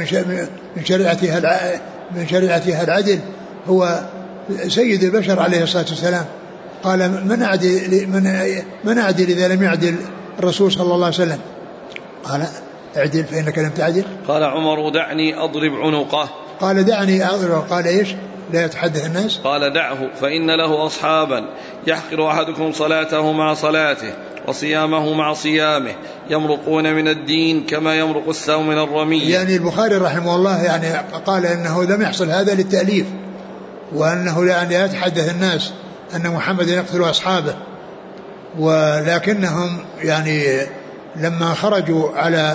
من شريعتها العدل، هو سيد البشر عليه الصلاة والسلام. قال من أعدل إذا لم يعدل الرسول صلى الله عليه وسلم؟ قال اعدل فإنك لم تعدل. قال عمر دعني أضرب عنقه. قال دعني أضرب. قال إيش؟ لا يتحدث الناس. قال دعه فإن له أصحابا يحقر أحدكم صلاته مع صلاته وصيامه مع صيامه يمرقون من الدين كما يمرق السهم من الرمية. يعني البخاري رحمه الله يعني قال إنه لم يحصل هذا للتأليف، وأنه يعني يتحدث الناس أن محمد يقتل أصحابه، ولكنهم يعني لما خرجوا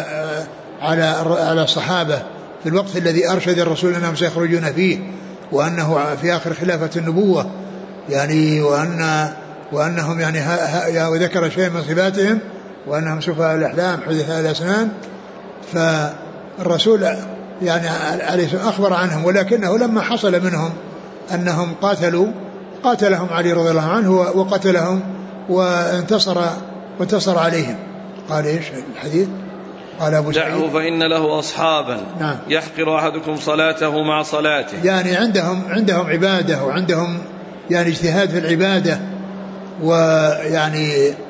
على الصحابة في الوقت الذي أرشد الرسول أنهم سيخرجون فيه، وأنه في آخر خلافة النبوة يعني، وأنهم يعني وذكر شيء من صفاتهم وأنهم سفهاء الأحلام حدثاء الأسنان، فالرسول يعني عليه أخبر عنهم، ولكنه لما حصل منهم أنهم قاتلهم علي رضي الله عنه وقتلهم وانتصر عليهم. قال إيش الحديث؟ قال أبو سعيد دعه فإن له أصحابا نعم يحقر أحدكم صلاته مع صلاته. يعني عندهم عبادة، وعندهم يعني اجتهاد في العبادة، ويعني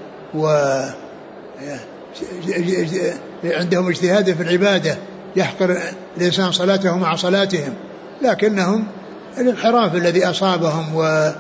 عندهم اجتهاد في العبادة، يحقر الإنسان صلاته مع صلاتهم، لكنهم الانحراف الذي أصابهم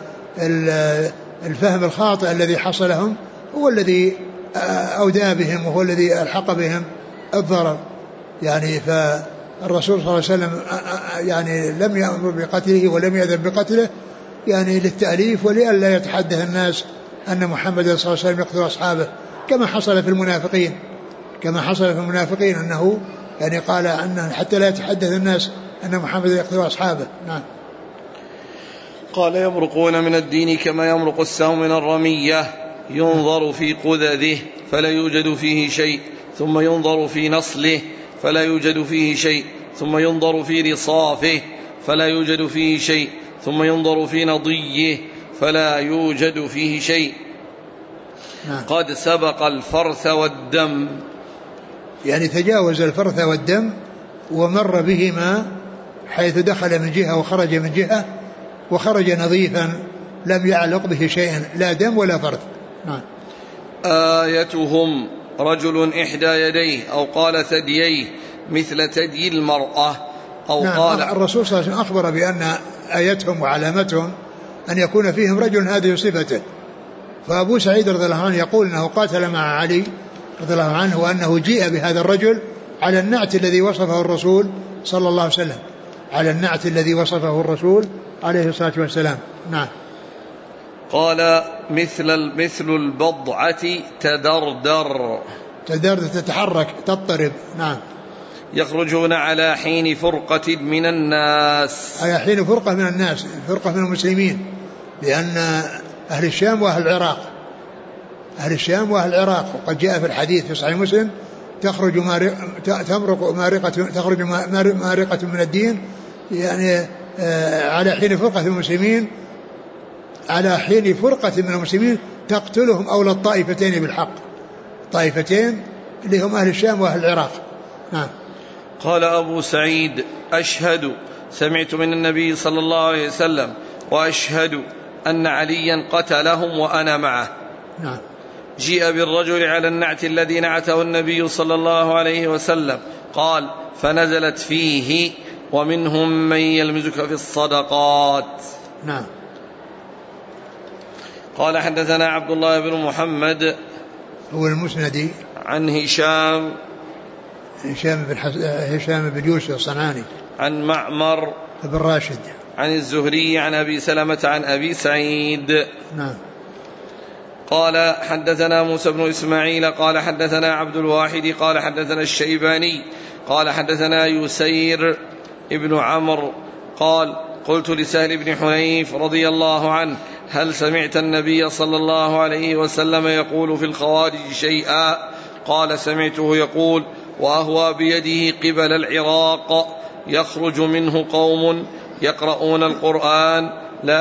والفهم الخاطئ الذي حصلهم هو الذي أودى بهم، وهو الذي ألحق بهم الضرر. يعني فالرسول صلى الله عليه وسلم يعني لم يأمر بقتله ولم يأذن بقتله، يعني للتأليف ولئلا يتحدث الناس أن محمد صلى الله عليه وسلم يقتل أصحابه، كما حصل في المنافقين أنه يعني قال أنه حتى لا يتحدث الناس أن محمد يقتل أصحابه. نعم. قال يمرقون من الدين كما يمرق السهم من الرمية، ينظر في قذذه فلا يوجد فيه شيء، ثم ينظر في نصله فلا يوجد فيه شيء، ثم ينظر في رصافه فلا يوجد فيه شيء، ثم ينظر في نضيه فلا يوجد فيه شيء. قد سبق الفرث والدم، يعني تجاوز الفرث والدم ومر بهما، حيث دخل من جهة وخرج من جهة، وخرج نظيفا لم يعلق به شيء، لا دم ولا فرث. آيتهم رجل إحدى يديه أو قال ثدييه مثل ثدي المرأة أو قال الرسول صلى الله عليه وسلم أخبر بأن آيتهم وعلامتهم أن يكون فيهم رجل هذه صفته. فأبو سعيد رضي الله عنه يقول أنه قاتل مع علي رضي الله عنه، وأنه جيء بهذا الرجل على النعت الذي وصفه الرسول صلى الله عليه وسلم، على النعت الذي وصفه الرسول عليه الصلاة والسلام. نعم. قال مثل البضعة تدردر تتحرك تضطرب. نعم. يخرجون على حين فرقة من الناس، على حين فرقة من الناس، فرقة من المسلمين، لأن أهل الشام وأهل العراق، وقد جاء في الحديث في صحيح مسلم تخرج مارقة من الدين، يعني على حين فرقة من المسلمين، على حين فرقة من المسلمين تقتلهم أولى الطائفتين بالحق، طائفتين اللي هم أهل الشام وأهل العراق. نعم. قال أبو سعيد أشهد سمعت من النبي صلى الله عليه وسلم وأشهد أن عليا قتلهم وأنا معه. نعم. جيء بالرجل على النعت الذي نعته النبي صلى الله عليه وسلم، قال فنزلت فيه ومنهم من يلمزك في الصدقات. نعم. قال حدثنا عبد الله بن محمد هو المسندي عن هشام بن يوسف الصنعاني، عن معمر بن راشد، عن الزهري عن أبي سلمة عن أبي سعيد. نعم. قال حدثنا موسى بن إسماعيل قال حدثنا عبد الواحد قال حدثنا الشيباني قال حدثنا يسير ابن عمرو قال قلت لسهل بن حنيف رضي الله عنه هل سمعت النبي صلى الله عليه وسلم يقول في الخوارج شيئا؟ قال سمعته يقول وأهوى بيده قبل العراق يخرج منه قوم يقرؤون القرآن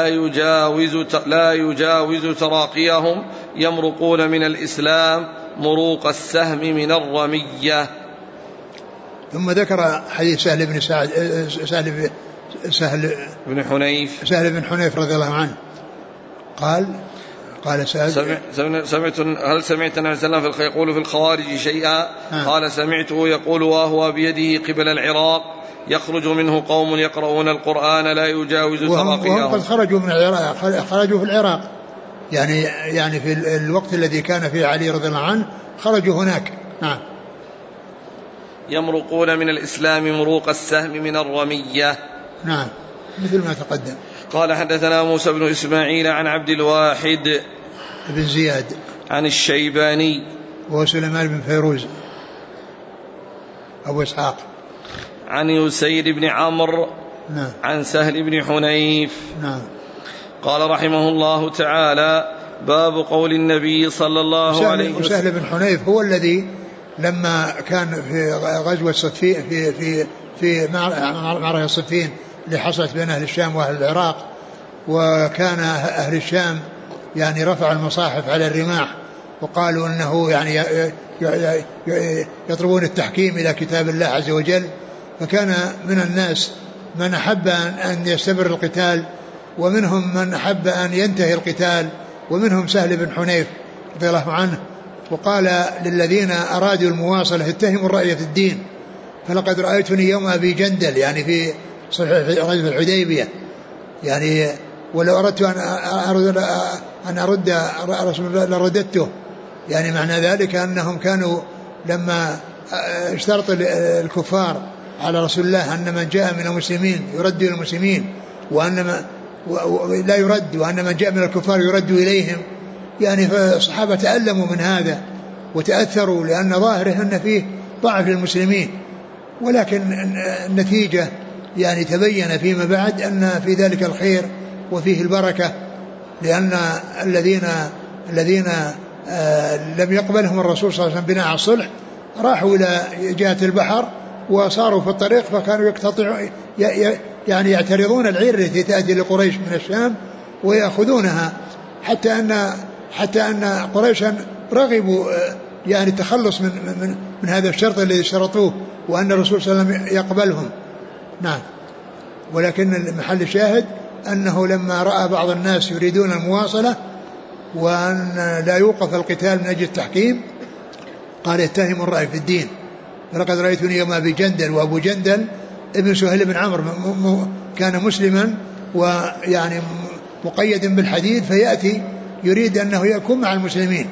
لا يجاوز تراقيهم يمرقون من الإسلام مروق السهم من الرمية. ثم ذكر حديث سهل بن حنيف رضي الله عنه قال سمعت هل سمعت النبي صلى الله عليه وسلم يقول في الخوارج شيئا؟ قال سمعته يقول وهو بيده قبل العراق يخرج منه قوم يقرؤون القرآن لا يجاوز تراقيهم. وهم قد خرجوا من العراق، خرجوا في العراق يعني في الوقت الذي كان فيه علي رضي الله عنه خرجوا هناك. نعم. يمرقون من الإسلام مروق السهم من الرمية. نعم مثل ما تقدم. قال حدثنا موسى بن إسماعيل عن عبد الواحد بن زياد عن الشيباني وسليمان بن فيروز أبو إسحاق عن يسير بن عمرو. نعم. عن سهل بن حنيف. نعم. قال رحمه الله تعالى باب قول النبي صلى الله عليه وسلم. سهل بن حنيف هو الذي لما كان في غزوة صفين في معركة صفين اللي حصلت بين أهل الشام وأهل العراق، وكان أهل الشام يعني رفع المصاحف على الرماح وقالوا أنه يعني يطلبون التحكيم إلى كتاب الله عز وجل، فكان من الناس من أحب أن يستمر القتال ومنهم من أحب أن ينتهي القتال، ومنهم سهل بن حنيف رضي الله عنه، وقال للذين أرادوا المواصلة اتهموا الرأي في الدين، فلقد رأيتني يوم أبي جندل يعني في غزوة الحديبية يعني، ولو أردت أن أرد رسول الله لرددته، يعني معنى ذلك أنهم كانوا لما اشترط الكفار على رسول الله أن من جاء من المسلمين يرد إلى المسلمين وأن لا يرد، وأن من جاء من الكفار يرد إليهم، يعني فالصحابة تألموا من هذا وتأثروا لأن ظاهره أن فيه ضعف للمسلمين، ولكن النتيجة يعني تبين فيما بعد أن في ذلك الخير وفيه البركة، لأن الذين لم يقبلهم الرسول صلى الله عليه وسلم بناء على الصلح راحوا إلى جهة البحر وصاروا في الطريق، فكانوا يعني يعترضون العير التي تأتي لقريش من الشام ويأخذونها، حتى أن قريشا رغبوا يعني التخلص من هذا الشرط الذي شرطوه، وأن الرسول صلى الله عليه وسلم يقبلهم. نعم. ولكن المحل الشاهد أنه لما رأى بعض الناس يريدون المواصلة وأن لا يوقف القتال من أجل التحكيم قال اتهم الرأي في الدين، فلقد رأيتني يوم أبي جندل، وأبو جندل ابن سهيل بن عمرو كان مسلما ويعني مقيد بالحديد، فيأتي يريد أنه يكون مع المسلمين،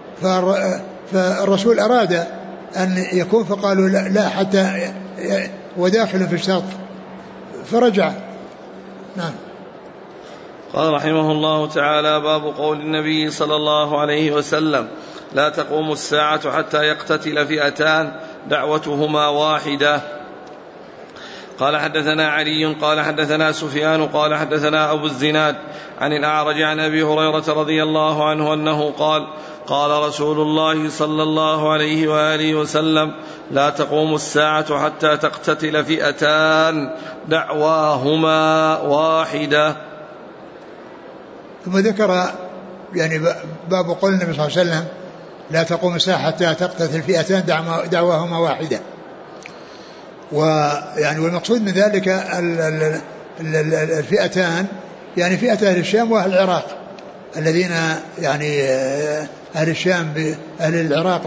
فالرسول أراد أن يكون، فقالوا لا حتى وداخل في الشرط، فرجع. نعم. قال رحمه الله تعالى باب قول النبي صلى الله عليه وسلم لا تقوم الساعة حتى يقتتل فئتان دعوتهما واحدة. قال حدثنا علي قال حدثنا سفيان قال حدثنا أبو الزناد عن الأعرج عن أبي هريرة رضي الله عنه أنه قال قال رسول الله صلى الله عليه وآله وسلم لا تقوم الساعة حتى تقتتل فئتان دعواهما واحدة. ثم ذكر يعني باب قول النبي صلى الله عليه وسلم لا تقوم الساعة حتى تقتتل فئتان دعواهما واحدة، ويعني والمقصود من ذلك الفئتان يعني فئة أهل الشام وأهل العراق، الذين يعني أهل الشام أهل العراق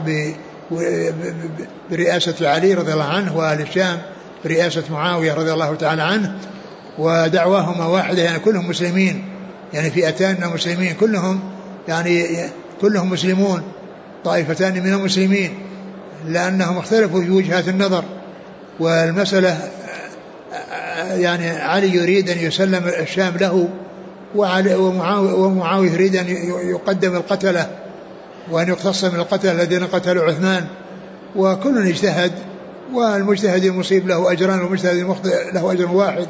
برئاسة علي رضي الله عنه، وأهل الشام برئاسة معاوية رضي الله تعالى عنه، ودعواهما واحدة يعني كلهم مسلمين، يعني فئتان مسلمين كلهم، يعني كلهم مسلمون، طائفتان من المسلمين، لأنهم اختلفوا في وجهات النظر، والمسألة يعني علي يريد أن يسلم الشام له، ومعاوية يريد أن يقدم القتلة وأن يقتص من القتلة الذين قتلوا عثمان، وكل اجتهد، والمجتهد المصيب له أجران والمجتهد المخطئ له أجر واحد.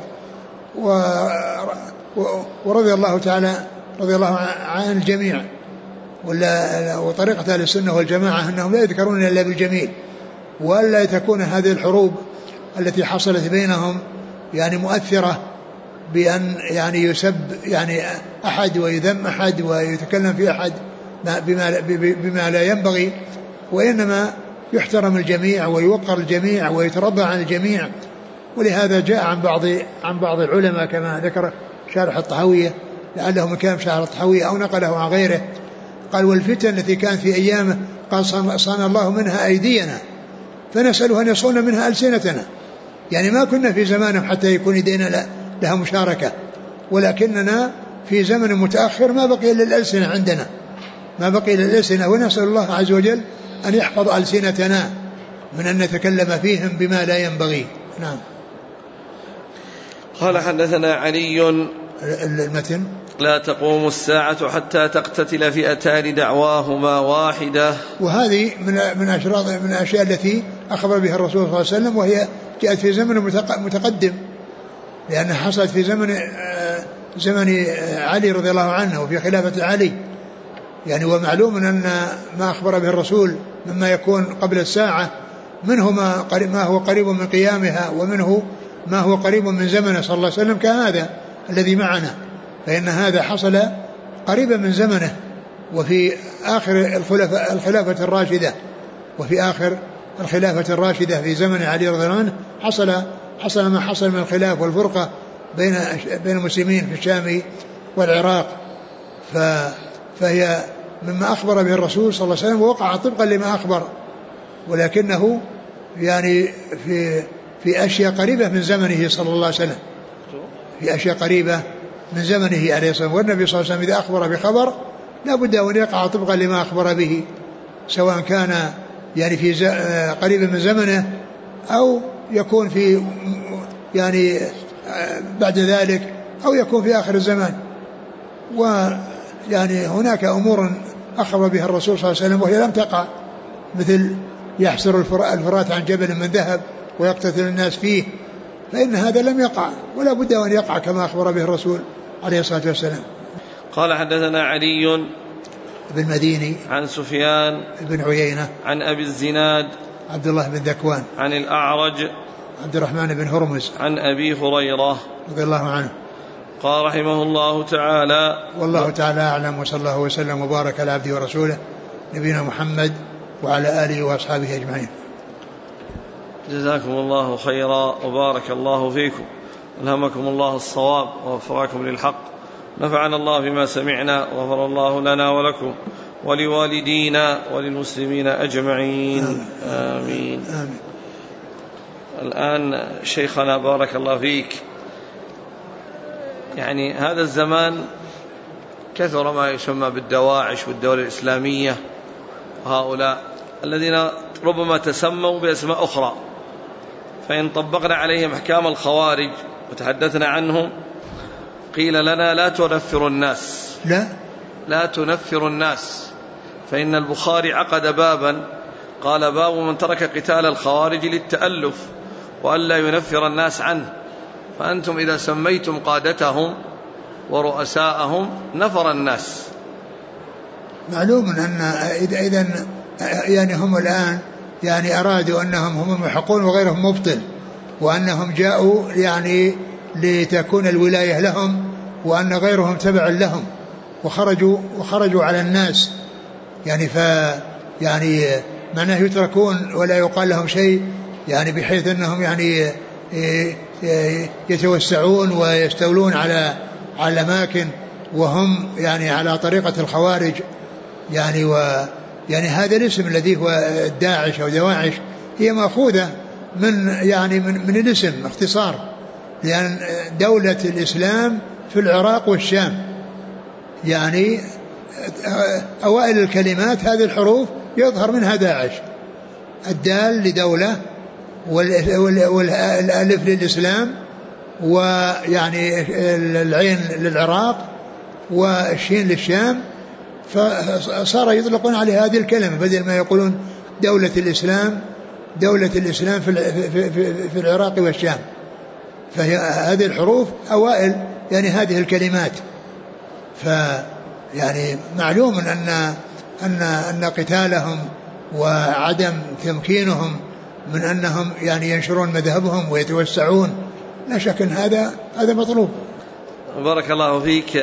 ورضي الله تعالى رضي الله عن الجميع. وطريقة أهل السنة والجماعة أنهم لا يذكرون إلا بالجميل، ولا تكون هذه الحروب التي حصلت بينهم يعني مؤثرة بأن يعني يسب يعني أحد ويذم أحد ويتكلم في أحد بما لا ينبغي، وإنما يحترم الجميع ويوقر الجميع ويترضى عن الجميع. ولهذا جاء عن بعض العلماء كما ذكر شارح الطحاوية، لعله من كلام شارح الطحاوية أو نقله عن غيره، قال: والفتن التي كانت في أيامه قال صان الله منها أيدينا فنسأله أن يصون منها ألسنتنا. يعني ما كنا في زمانهم حتى يكون يدينا لها مشاركة، ولكننا في زمن متأخر ما بقي إلا الألسنة عندنا، ما بقي إلا الألسنة، ونسأل الله عز وجل أن يحفظ ألسنتنا من أن نتكلم فيهم بما لا ينبغي. نعم. قال: حدثنا علي. المتن: لا تقوم الساعة حتى تقتتل فئتان دعواهما واحدة. وهذه من الأشياء التي أخبر بها الرسول صلى الله عليه وسلم، وهي جاءت في زمن متقدم، لأنها حصلت في زمن علي رضي الله عنه وفي خلافة علي. يعني ومعلوم أن ما أخبر به الرسول مما يكون قبل الساعة منه ما هو قريب من قيامها، ومنه ما هو قريب من زمنه صلى الله عليه وسلم كهذا الذي معنا، فإن هذا حصل قريبا من زمنه وفي آخر الخلافة الراشدة، وفي آخر الخلافة الراشدة في زمن علي رضي الله عنه حصل ما حصل من الخلاف والفرقة بين المسلمين في الشام والعراق. فهي مما أخبر به الرسول صلى الله عليه وسلم، ووقع طبقا لما أخبر، ولكنه يعني في أشياء قريبة من زمنه صلى الله عليه وسلم، في أشياء قريبة من زمنه عليه الصلاة والسلام. والنبي صلى الله عليه وسلم إذا أخبر بخبر لا بد أن يقع طبقا لما أخبر به، سواء كان يعني في قريب من زمنه أو يكون في يعني بعد ذلك أو يكون في آخر الزمان. ويعني هناك أمور أخبر بها الرسول صلى الله عليه وسلم وهي لم تقع، مثل يحسر الفرات عن جبل من ذهب ويقتتل الناس فيه، فإن هذا لم يقع ولا بد أن يقع كما أخبر به الرسول عليه الصلاة والسلام. قال: حدثنا علي بن مديني عن سفيان بن عيينة عن أبي الزناد عبد الله بن ذكوان عن الأعرج عبد الرحمن بن هرمز عن أبي هريرة رضي الله عنه قال رحمه الله تعالى: والله تعالى أعلم، وصلى الله وسلم وبارك على عبده ورسوله نبينا محمد وعلى آله وأصحابه أجمعين. جزاكم الله خيرا وبارك الله فيكم، ألهمكم الله الصواب ووفقكم للحق، نفعنا الله بما سمعنا، وغفر الله لنا ولكم ولوالدينا وللمسلمين أجمعين. آمين. آمين. الآن شيخنا بارك الله فيك، يعني هذا الزمان كثر ما يسمى بالدواعش والدولة الإسلامية، وهؤلاء الذين ربما تسموا بأسماء أخرى، فإن طبقنا عليهم أحكام الخوارج وتحدثنا عنهم قيل لنا: لا تنفروا الناس، لا تنفروا الناس، فإن البخاري عقد بابا قال: باب من ترك قتال الخوارج للتألف وألا ينفر الناس عنه. فأنتم إذا سميتم قادتهم ورؤساءهم نفر الناس. معلوم أن إذا يعني هم الآن يعني أرادوا أنهم هم المحقون وغيرهم مبطل، وأنهم جاءوا يعني لتكون الولاية لهم، وأن غيرهم تبع لهم، وخرجوا على الناس، يعني يعني معناه يتركون ولا يقال لهم شيء، يعني بحيث أنهم يعني يتوسعون ويستولون على الأماكن، وهم يعني على طريقة الخوارج، يعني هذا الاسم الذي هو الداعش أو دواعش هي مأخوذة من الاسم اختصار، لأن دولة الإسلام في العراق والشام، يعني أوائل الكلمات هذه الحروف يظهر منها داعش، الدال لدولة والألف للإسلام ويعني العين للعراق والشين للشام، فصار يطلقون عليه هذه الكلمة بدل ما يقولون دولة الإسلام في العراق والشام. فهي هذه الحروف أوائل يعني هذه الكلمات. فيعني معلوم أن قتالهم وعدم تمكينهم من أنهم يعني ينشرون مذهبهم ويتوسعون، لا شك أن هذا مطلوب. بارك الله فيك.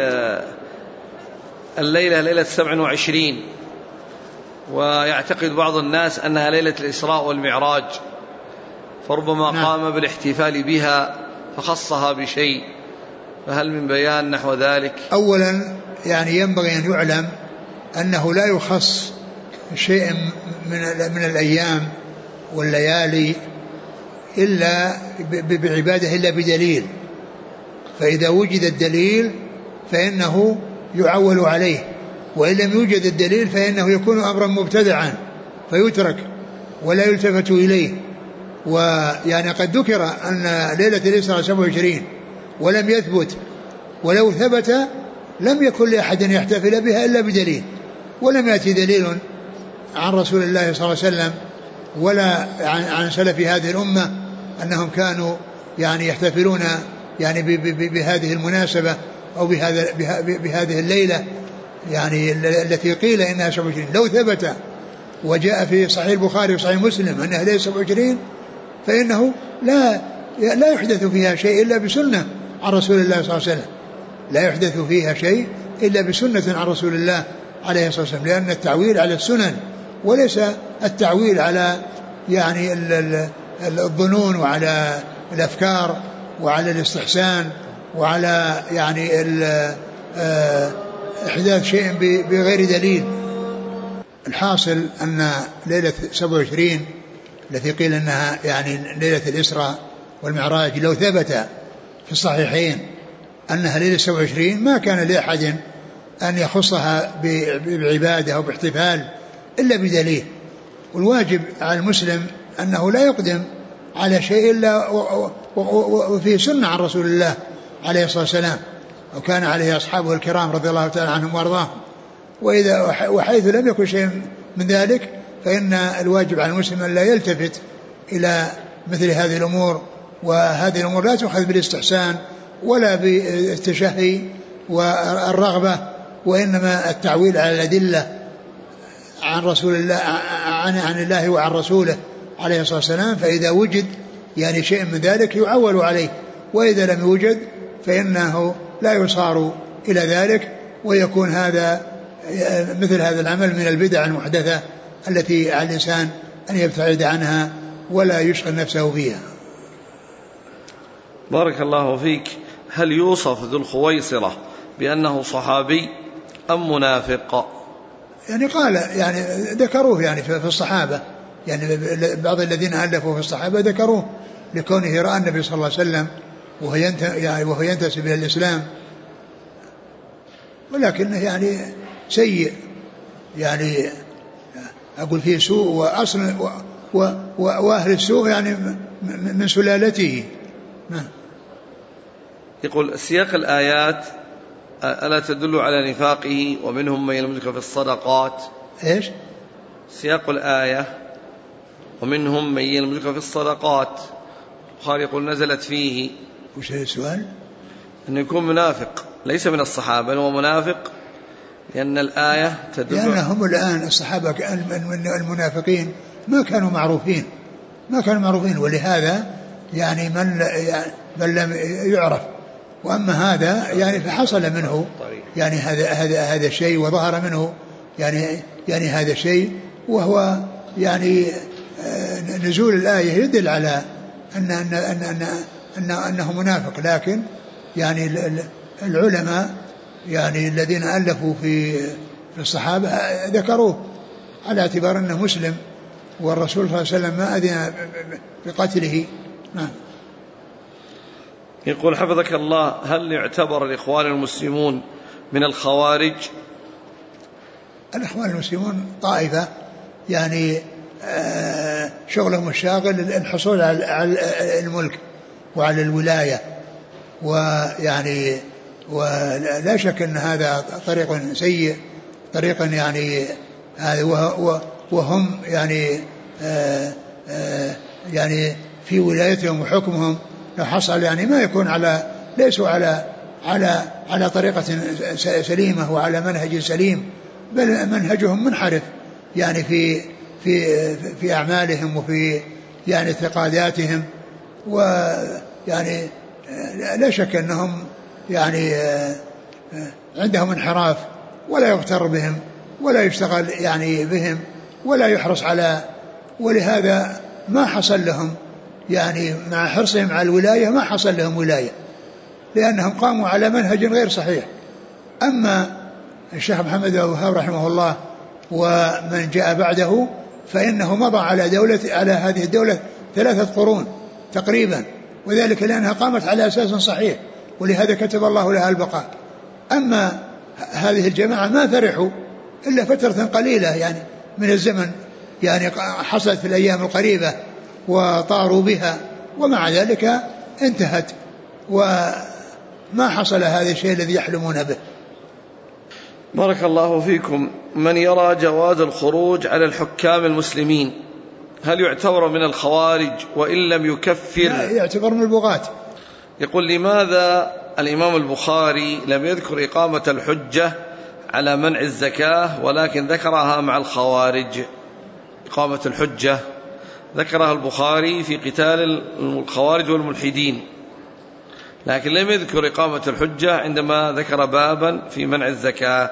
الليلة ليلة 27، ويعتقد بعض الناس أنها ليلة الإسراء والمعراج، فربما نعم. قام بالاحتفال بها فخصها بشيء، فهل من بيان نحو ذلك؟ أولا يعني ينبغي أن يعلم أنه لا يخص شيء من الأيام والليالي إلا بعبادة إلا بدليل، فإذا وجد الدليل فإنه يعول عليه، وإن لم يوجد الدليل فإنه يكون أمرا مبتدعا فيترك ولا يلتفت إليه. ويعني قد ذكر أن ليلة الإسراء 27 ولم يثبت، ولو ثبت لم يكن لأحد يحتفل بها إلا بدليل، ولم يأتي دليل عن رسول الله صلى الله عليه وسلم ولا عن سلف هذه الأمة أنهم كانوا يعني يحتفلون يعني بهذه المناسبة أو بهذه الليلة يعني التي قيل إنها 27. لو ثبت وجاء في صحيح البخاري وصحيح مسلم أنها ليلة 27 فإنه لا يحدث فيها شيء إلا بسنة عن رسول الله صلى الله عليه وسلم، لا يحدث فيها شيء إلا بسنة عن رسول الله عليه الصلاة والسلام، لأن التعويل على السنن وليس التعويل على يعني الظنون وعلى الأفكار وعلى الاستحسان وعلى يعني إحداث شيء بغير دليل. الحاصل أن ليلة 27 التي قيل أنها يعني ليلة الإسراء والمعراج لو ثبت في الصحيحين أنها ليلة 27 ما كان لأحد أن يخصها بعبادة أو باحتفال إلا بدليل. والواجب على المسلم أنه لا يقدم على شيء إلا وفيه سنة عن رسول الله عليه الصلاة والسلام، وكان عليه أصحابه الكرام رضي الله تعالى عنهم وارضاهم. وحيث لم يكن شيء من ذلك فإن الواجب على المسلم أن لا يلتفت إلى مثل هذه الأمور، وهذه الأمور لا تؤخذ بالاستحسان ولا بالتشهي والرغبة، وإنما التعويل على الأدلة عن رسول الله عن الله وعن رسوله عليه الصلاة والسلام. فإذا وجد يعني شيء من ذلك يعول عليه، وإذا لم يوجد فإنه لا يصار إلى ذلك، ويكون هذا مثل هذا العمل من البدع المحدثة التي على الإنسان أن يبتعد عنها ولا يشغل نفسه فيها. بارك الله فيك. هل يوصف ذو الخويصرة بأنه صحابي أم منافق؟ يعني قال يعني ذكروه يعني في الصحابة، يعني بعض الذين ألفوا في الصحابة ذكروه لكونه رأى النبي صلى الله عليه وسلم وهو ينتسب إلى الإسلام، ولكنه يعني سيء، يعني أقول فيه سوء، وأصل وأهل السوء يعني من سلالته. يقول سياق الآيات ألا تدل على نفاقه ومنهم من يلمزك في الصدقات؟ إيش سياق الآية ومنهم من يلمزك في الصدقات، البخاري يقول نزلت فيه. وش هذا السؤال؟ أنه يكون منافق ليس من الصحابة، هو منافق لأن الآية تدل، لأنهم الآن الصحابة المنافقين ما كانوا معروفين، ولهذا يعني من لم يعرف، وأما هذا يعني فحصل منه يعني هذا الشيء وظهر منه يعني هذا الشيء، وهو يعني نزول الآية يدل على أنه منافق. لكن يعني العلماء يعني الذين ألفوا في الصحابة ذكروه على اعتبار أنه مسلم، والرسول صلى الله عليه وسلم ما أذن بقتله. يقول حفظك الله، هل يعتبر الإخوان المسلمون من الخوارج؟ الإخوان المسلمون طائفة يعني شغلهم الشاغل الحصول على الملك وعلى الولاية، ويعني ولا شك أن هذا طريق سيء، طريق يعني هذا وهم يعني في ولايتهم وحكمهم لو حصل يعني ما يكون ليسوا على طريقة سليمة وعلى منهج سليم، بل منهجهم منحرف يعني في أعمالهم وفي يعني اعتقاداتهم، ويعني لا شك أنهم يعني عندهم انحراف، ولا يغتر بهم ولا يشتغل يعني بهم ولا يحرص ولهذا ما حصل لهم يعني مع حرصهم على الولاية ما حصل لهم ولاية، لأنهم قاموا على منهج غير صحيح. أما الشيخ محمد أبو وهاب رحمه الله ومن جاء بعده فإنه مضى على هذه الدولة 3 قرون تقريبا، وذلك لأنها قامت على أساس صحيح، ولهذا كتب الله لها البقاء. أما هذه الجماعة ما فرحوا إلا فترة قليلة يعني من الزمن، يعني حصلت في الأيام القريبة وطاروا بها، ومع ذلك انتهت وما حصل هذا الشيء الذي يحلمون به. بارك الله فيكم. من يرى جواز الخروج على الحكام المسلمين هل يعتبر من الخوارج وإن لم يكفر؟ لا، يعتبر من البغاة. يقول لماذا الإمام البخاري لم يذكر إقامة الحجة على منع الزكاة ولكن ذكرها مع الخوارج؟ إقامة الحجة ذكرها البخاري في قتال الخوارج والملحدين، لكن لم يذكر إقامة الحجة عندما ذكر بابا في منع الزكاة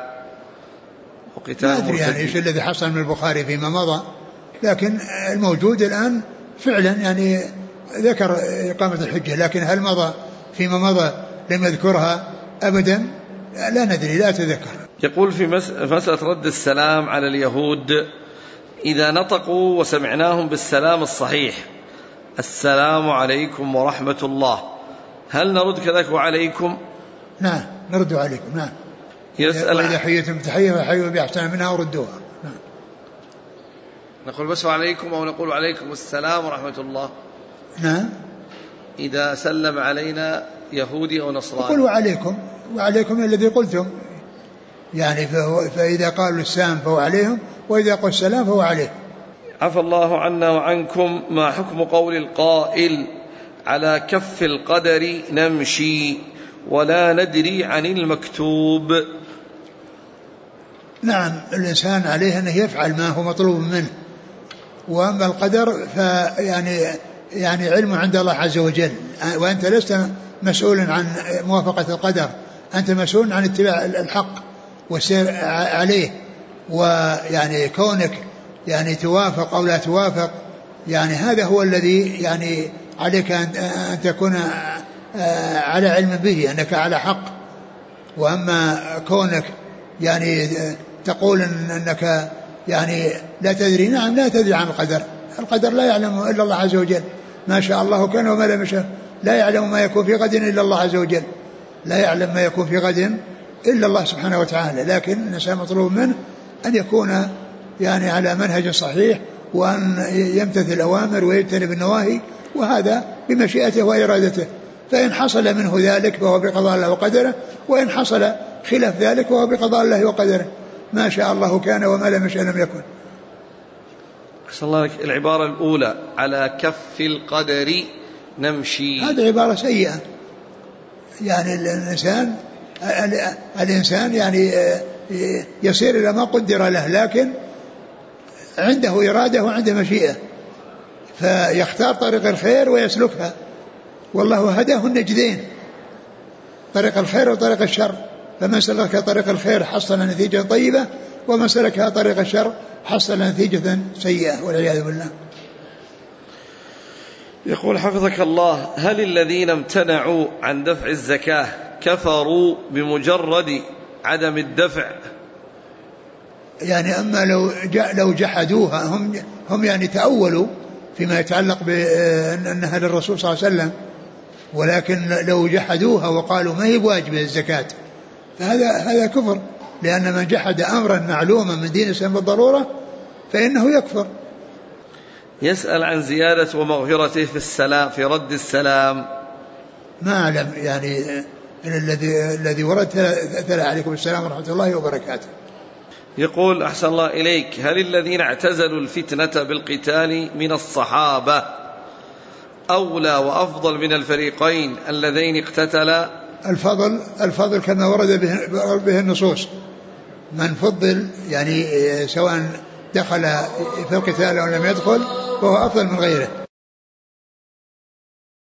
وقتال المرتدين. يعني إيش الذي حصل من البخاري فيما مضى، لكن الموجود الآن فعلا يعني ذكر إقامة الحجة، لكن هل مضى فيما مضى لم يذكرها أبدا؟ لا ندري، لا أتذكر. يقول في مسألة رد السلام على اليهود، إذا نطقوا وسمعناهم بالسلام الصحيح السلام عليكم ورحمة الله، هل نرد كذلك وعليكم؟ نعم نرد عليكم. نعم. يسأل وإذا حييتم بتحية فحيوا بأحسن منها وردوها. نعم. نقول بس وعليكم أو نقول عليكم السلام ورحمة الله؟ نعم. إذا سلم علينا يهودي أو نصراني نقول وعليكم الذي قلتم، يعني فإذا قالوا السلام فهو عليهم، وإذا قالوا السلام فهو عليه. عفى الله عنا وعنكم. ما حكم قول القائل على كف القدر نمشي ولا ندري عن المكتوب؟ نعم، الإنسان عليه أنه يفعل ما هو مطلوب منه، وأما القدر يعني علم عند الله عز وجل، وأنت لست مسؤول عن موافقة القدر، أنت مسؤول عن اتباع الحق والسير عليه. ويعني كونك يعني توافق أو لا توافق يعني هذا هو الذي يعني عليك أن تكون على علم به أنك على حق. وأما كونك يعني تقول أنك يعني لا تدري، نعم لا تدري عن القدر لا يعلم إلا الله عز وجل، ما شاء الله كان وما لم يشاء، لا يعلم ما يكون في غد إلا الله عز وجل، لا يعلم ما يكون في غد إلا الله سبحانه وتعالى. لكن الإنسان مطلوب منه أن يكون يعني على منهج صحيح، وأن يمتثل الأوامر ويجتنب النواهي، وهذا بمشيئته وإرادته. فإن حصل منه ذلك فهو بقضاء الله وقدره، وإن حصل خلاف ذلك فهو بقضاء الله وقدره، ما شاء الله كان وما لم يشاء لم يكن. أحسن الله لك. العبارة الأولى على كف القدر نمشي، هذه عبارة سيئة، يعني الإنسان يعني يصير إلى ما قدر له، لكن عنده إرادة وعنده مشيئة، فيختار طريق الخير ويسلكها، والله هداه النجدين، طريق الخير وطريق الشر، فمن سلك طريق الخير حصل نتيجة طيبة، ومن سلك طريق الشر حصل نتيجة سيئة والعياذ بالله. يقول حفظك الله، هل الذين امتنعوا عن دفع الزكاة كفروا بمجرد عدم الدفع؟ يعني أما لو جحدوها هم يعني تأولوا فيما يتعلق بأنها للرسول صلى الله عليه وسلم، ولكن لو جحدوها وقالوا ما هي بواجبة الزكاة فهذا كفر، لأن من جحد أمرا معلوما من دين الإسلام بالضرورة فإنه يكفر. يسأل عن زيادة ومغفرته في السلام في رد السلام. ما أعلم يعني الذي ورد. عليكم السلام ورحمة الله وبركاته. يقول أحسن الله إليك: هل الذين اعتزلوا الفتنة بالقتال من الصحابة أولى وأفضل من الفريقين اللذين اقتتلا؟ الفضل كما ورد به النصوص، من فضل يعني سواء دخل في القتال أو لم يدخل فهو أفضل من غيره.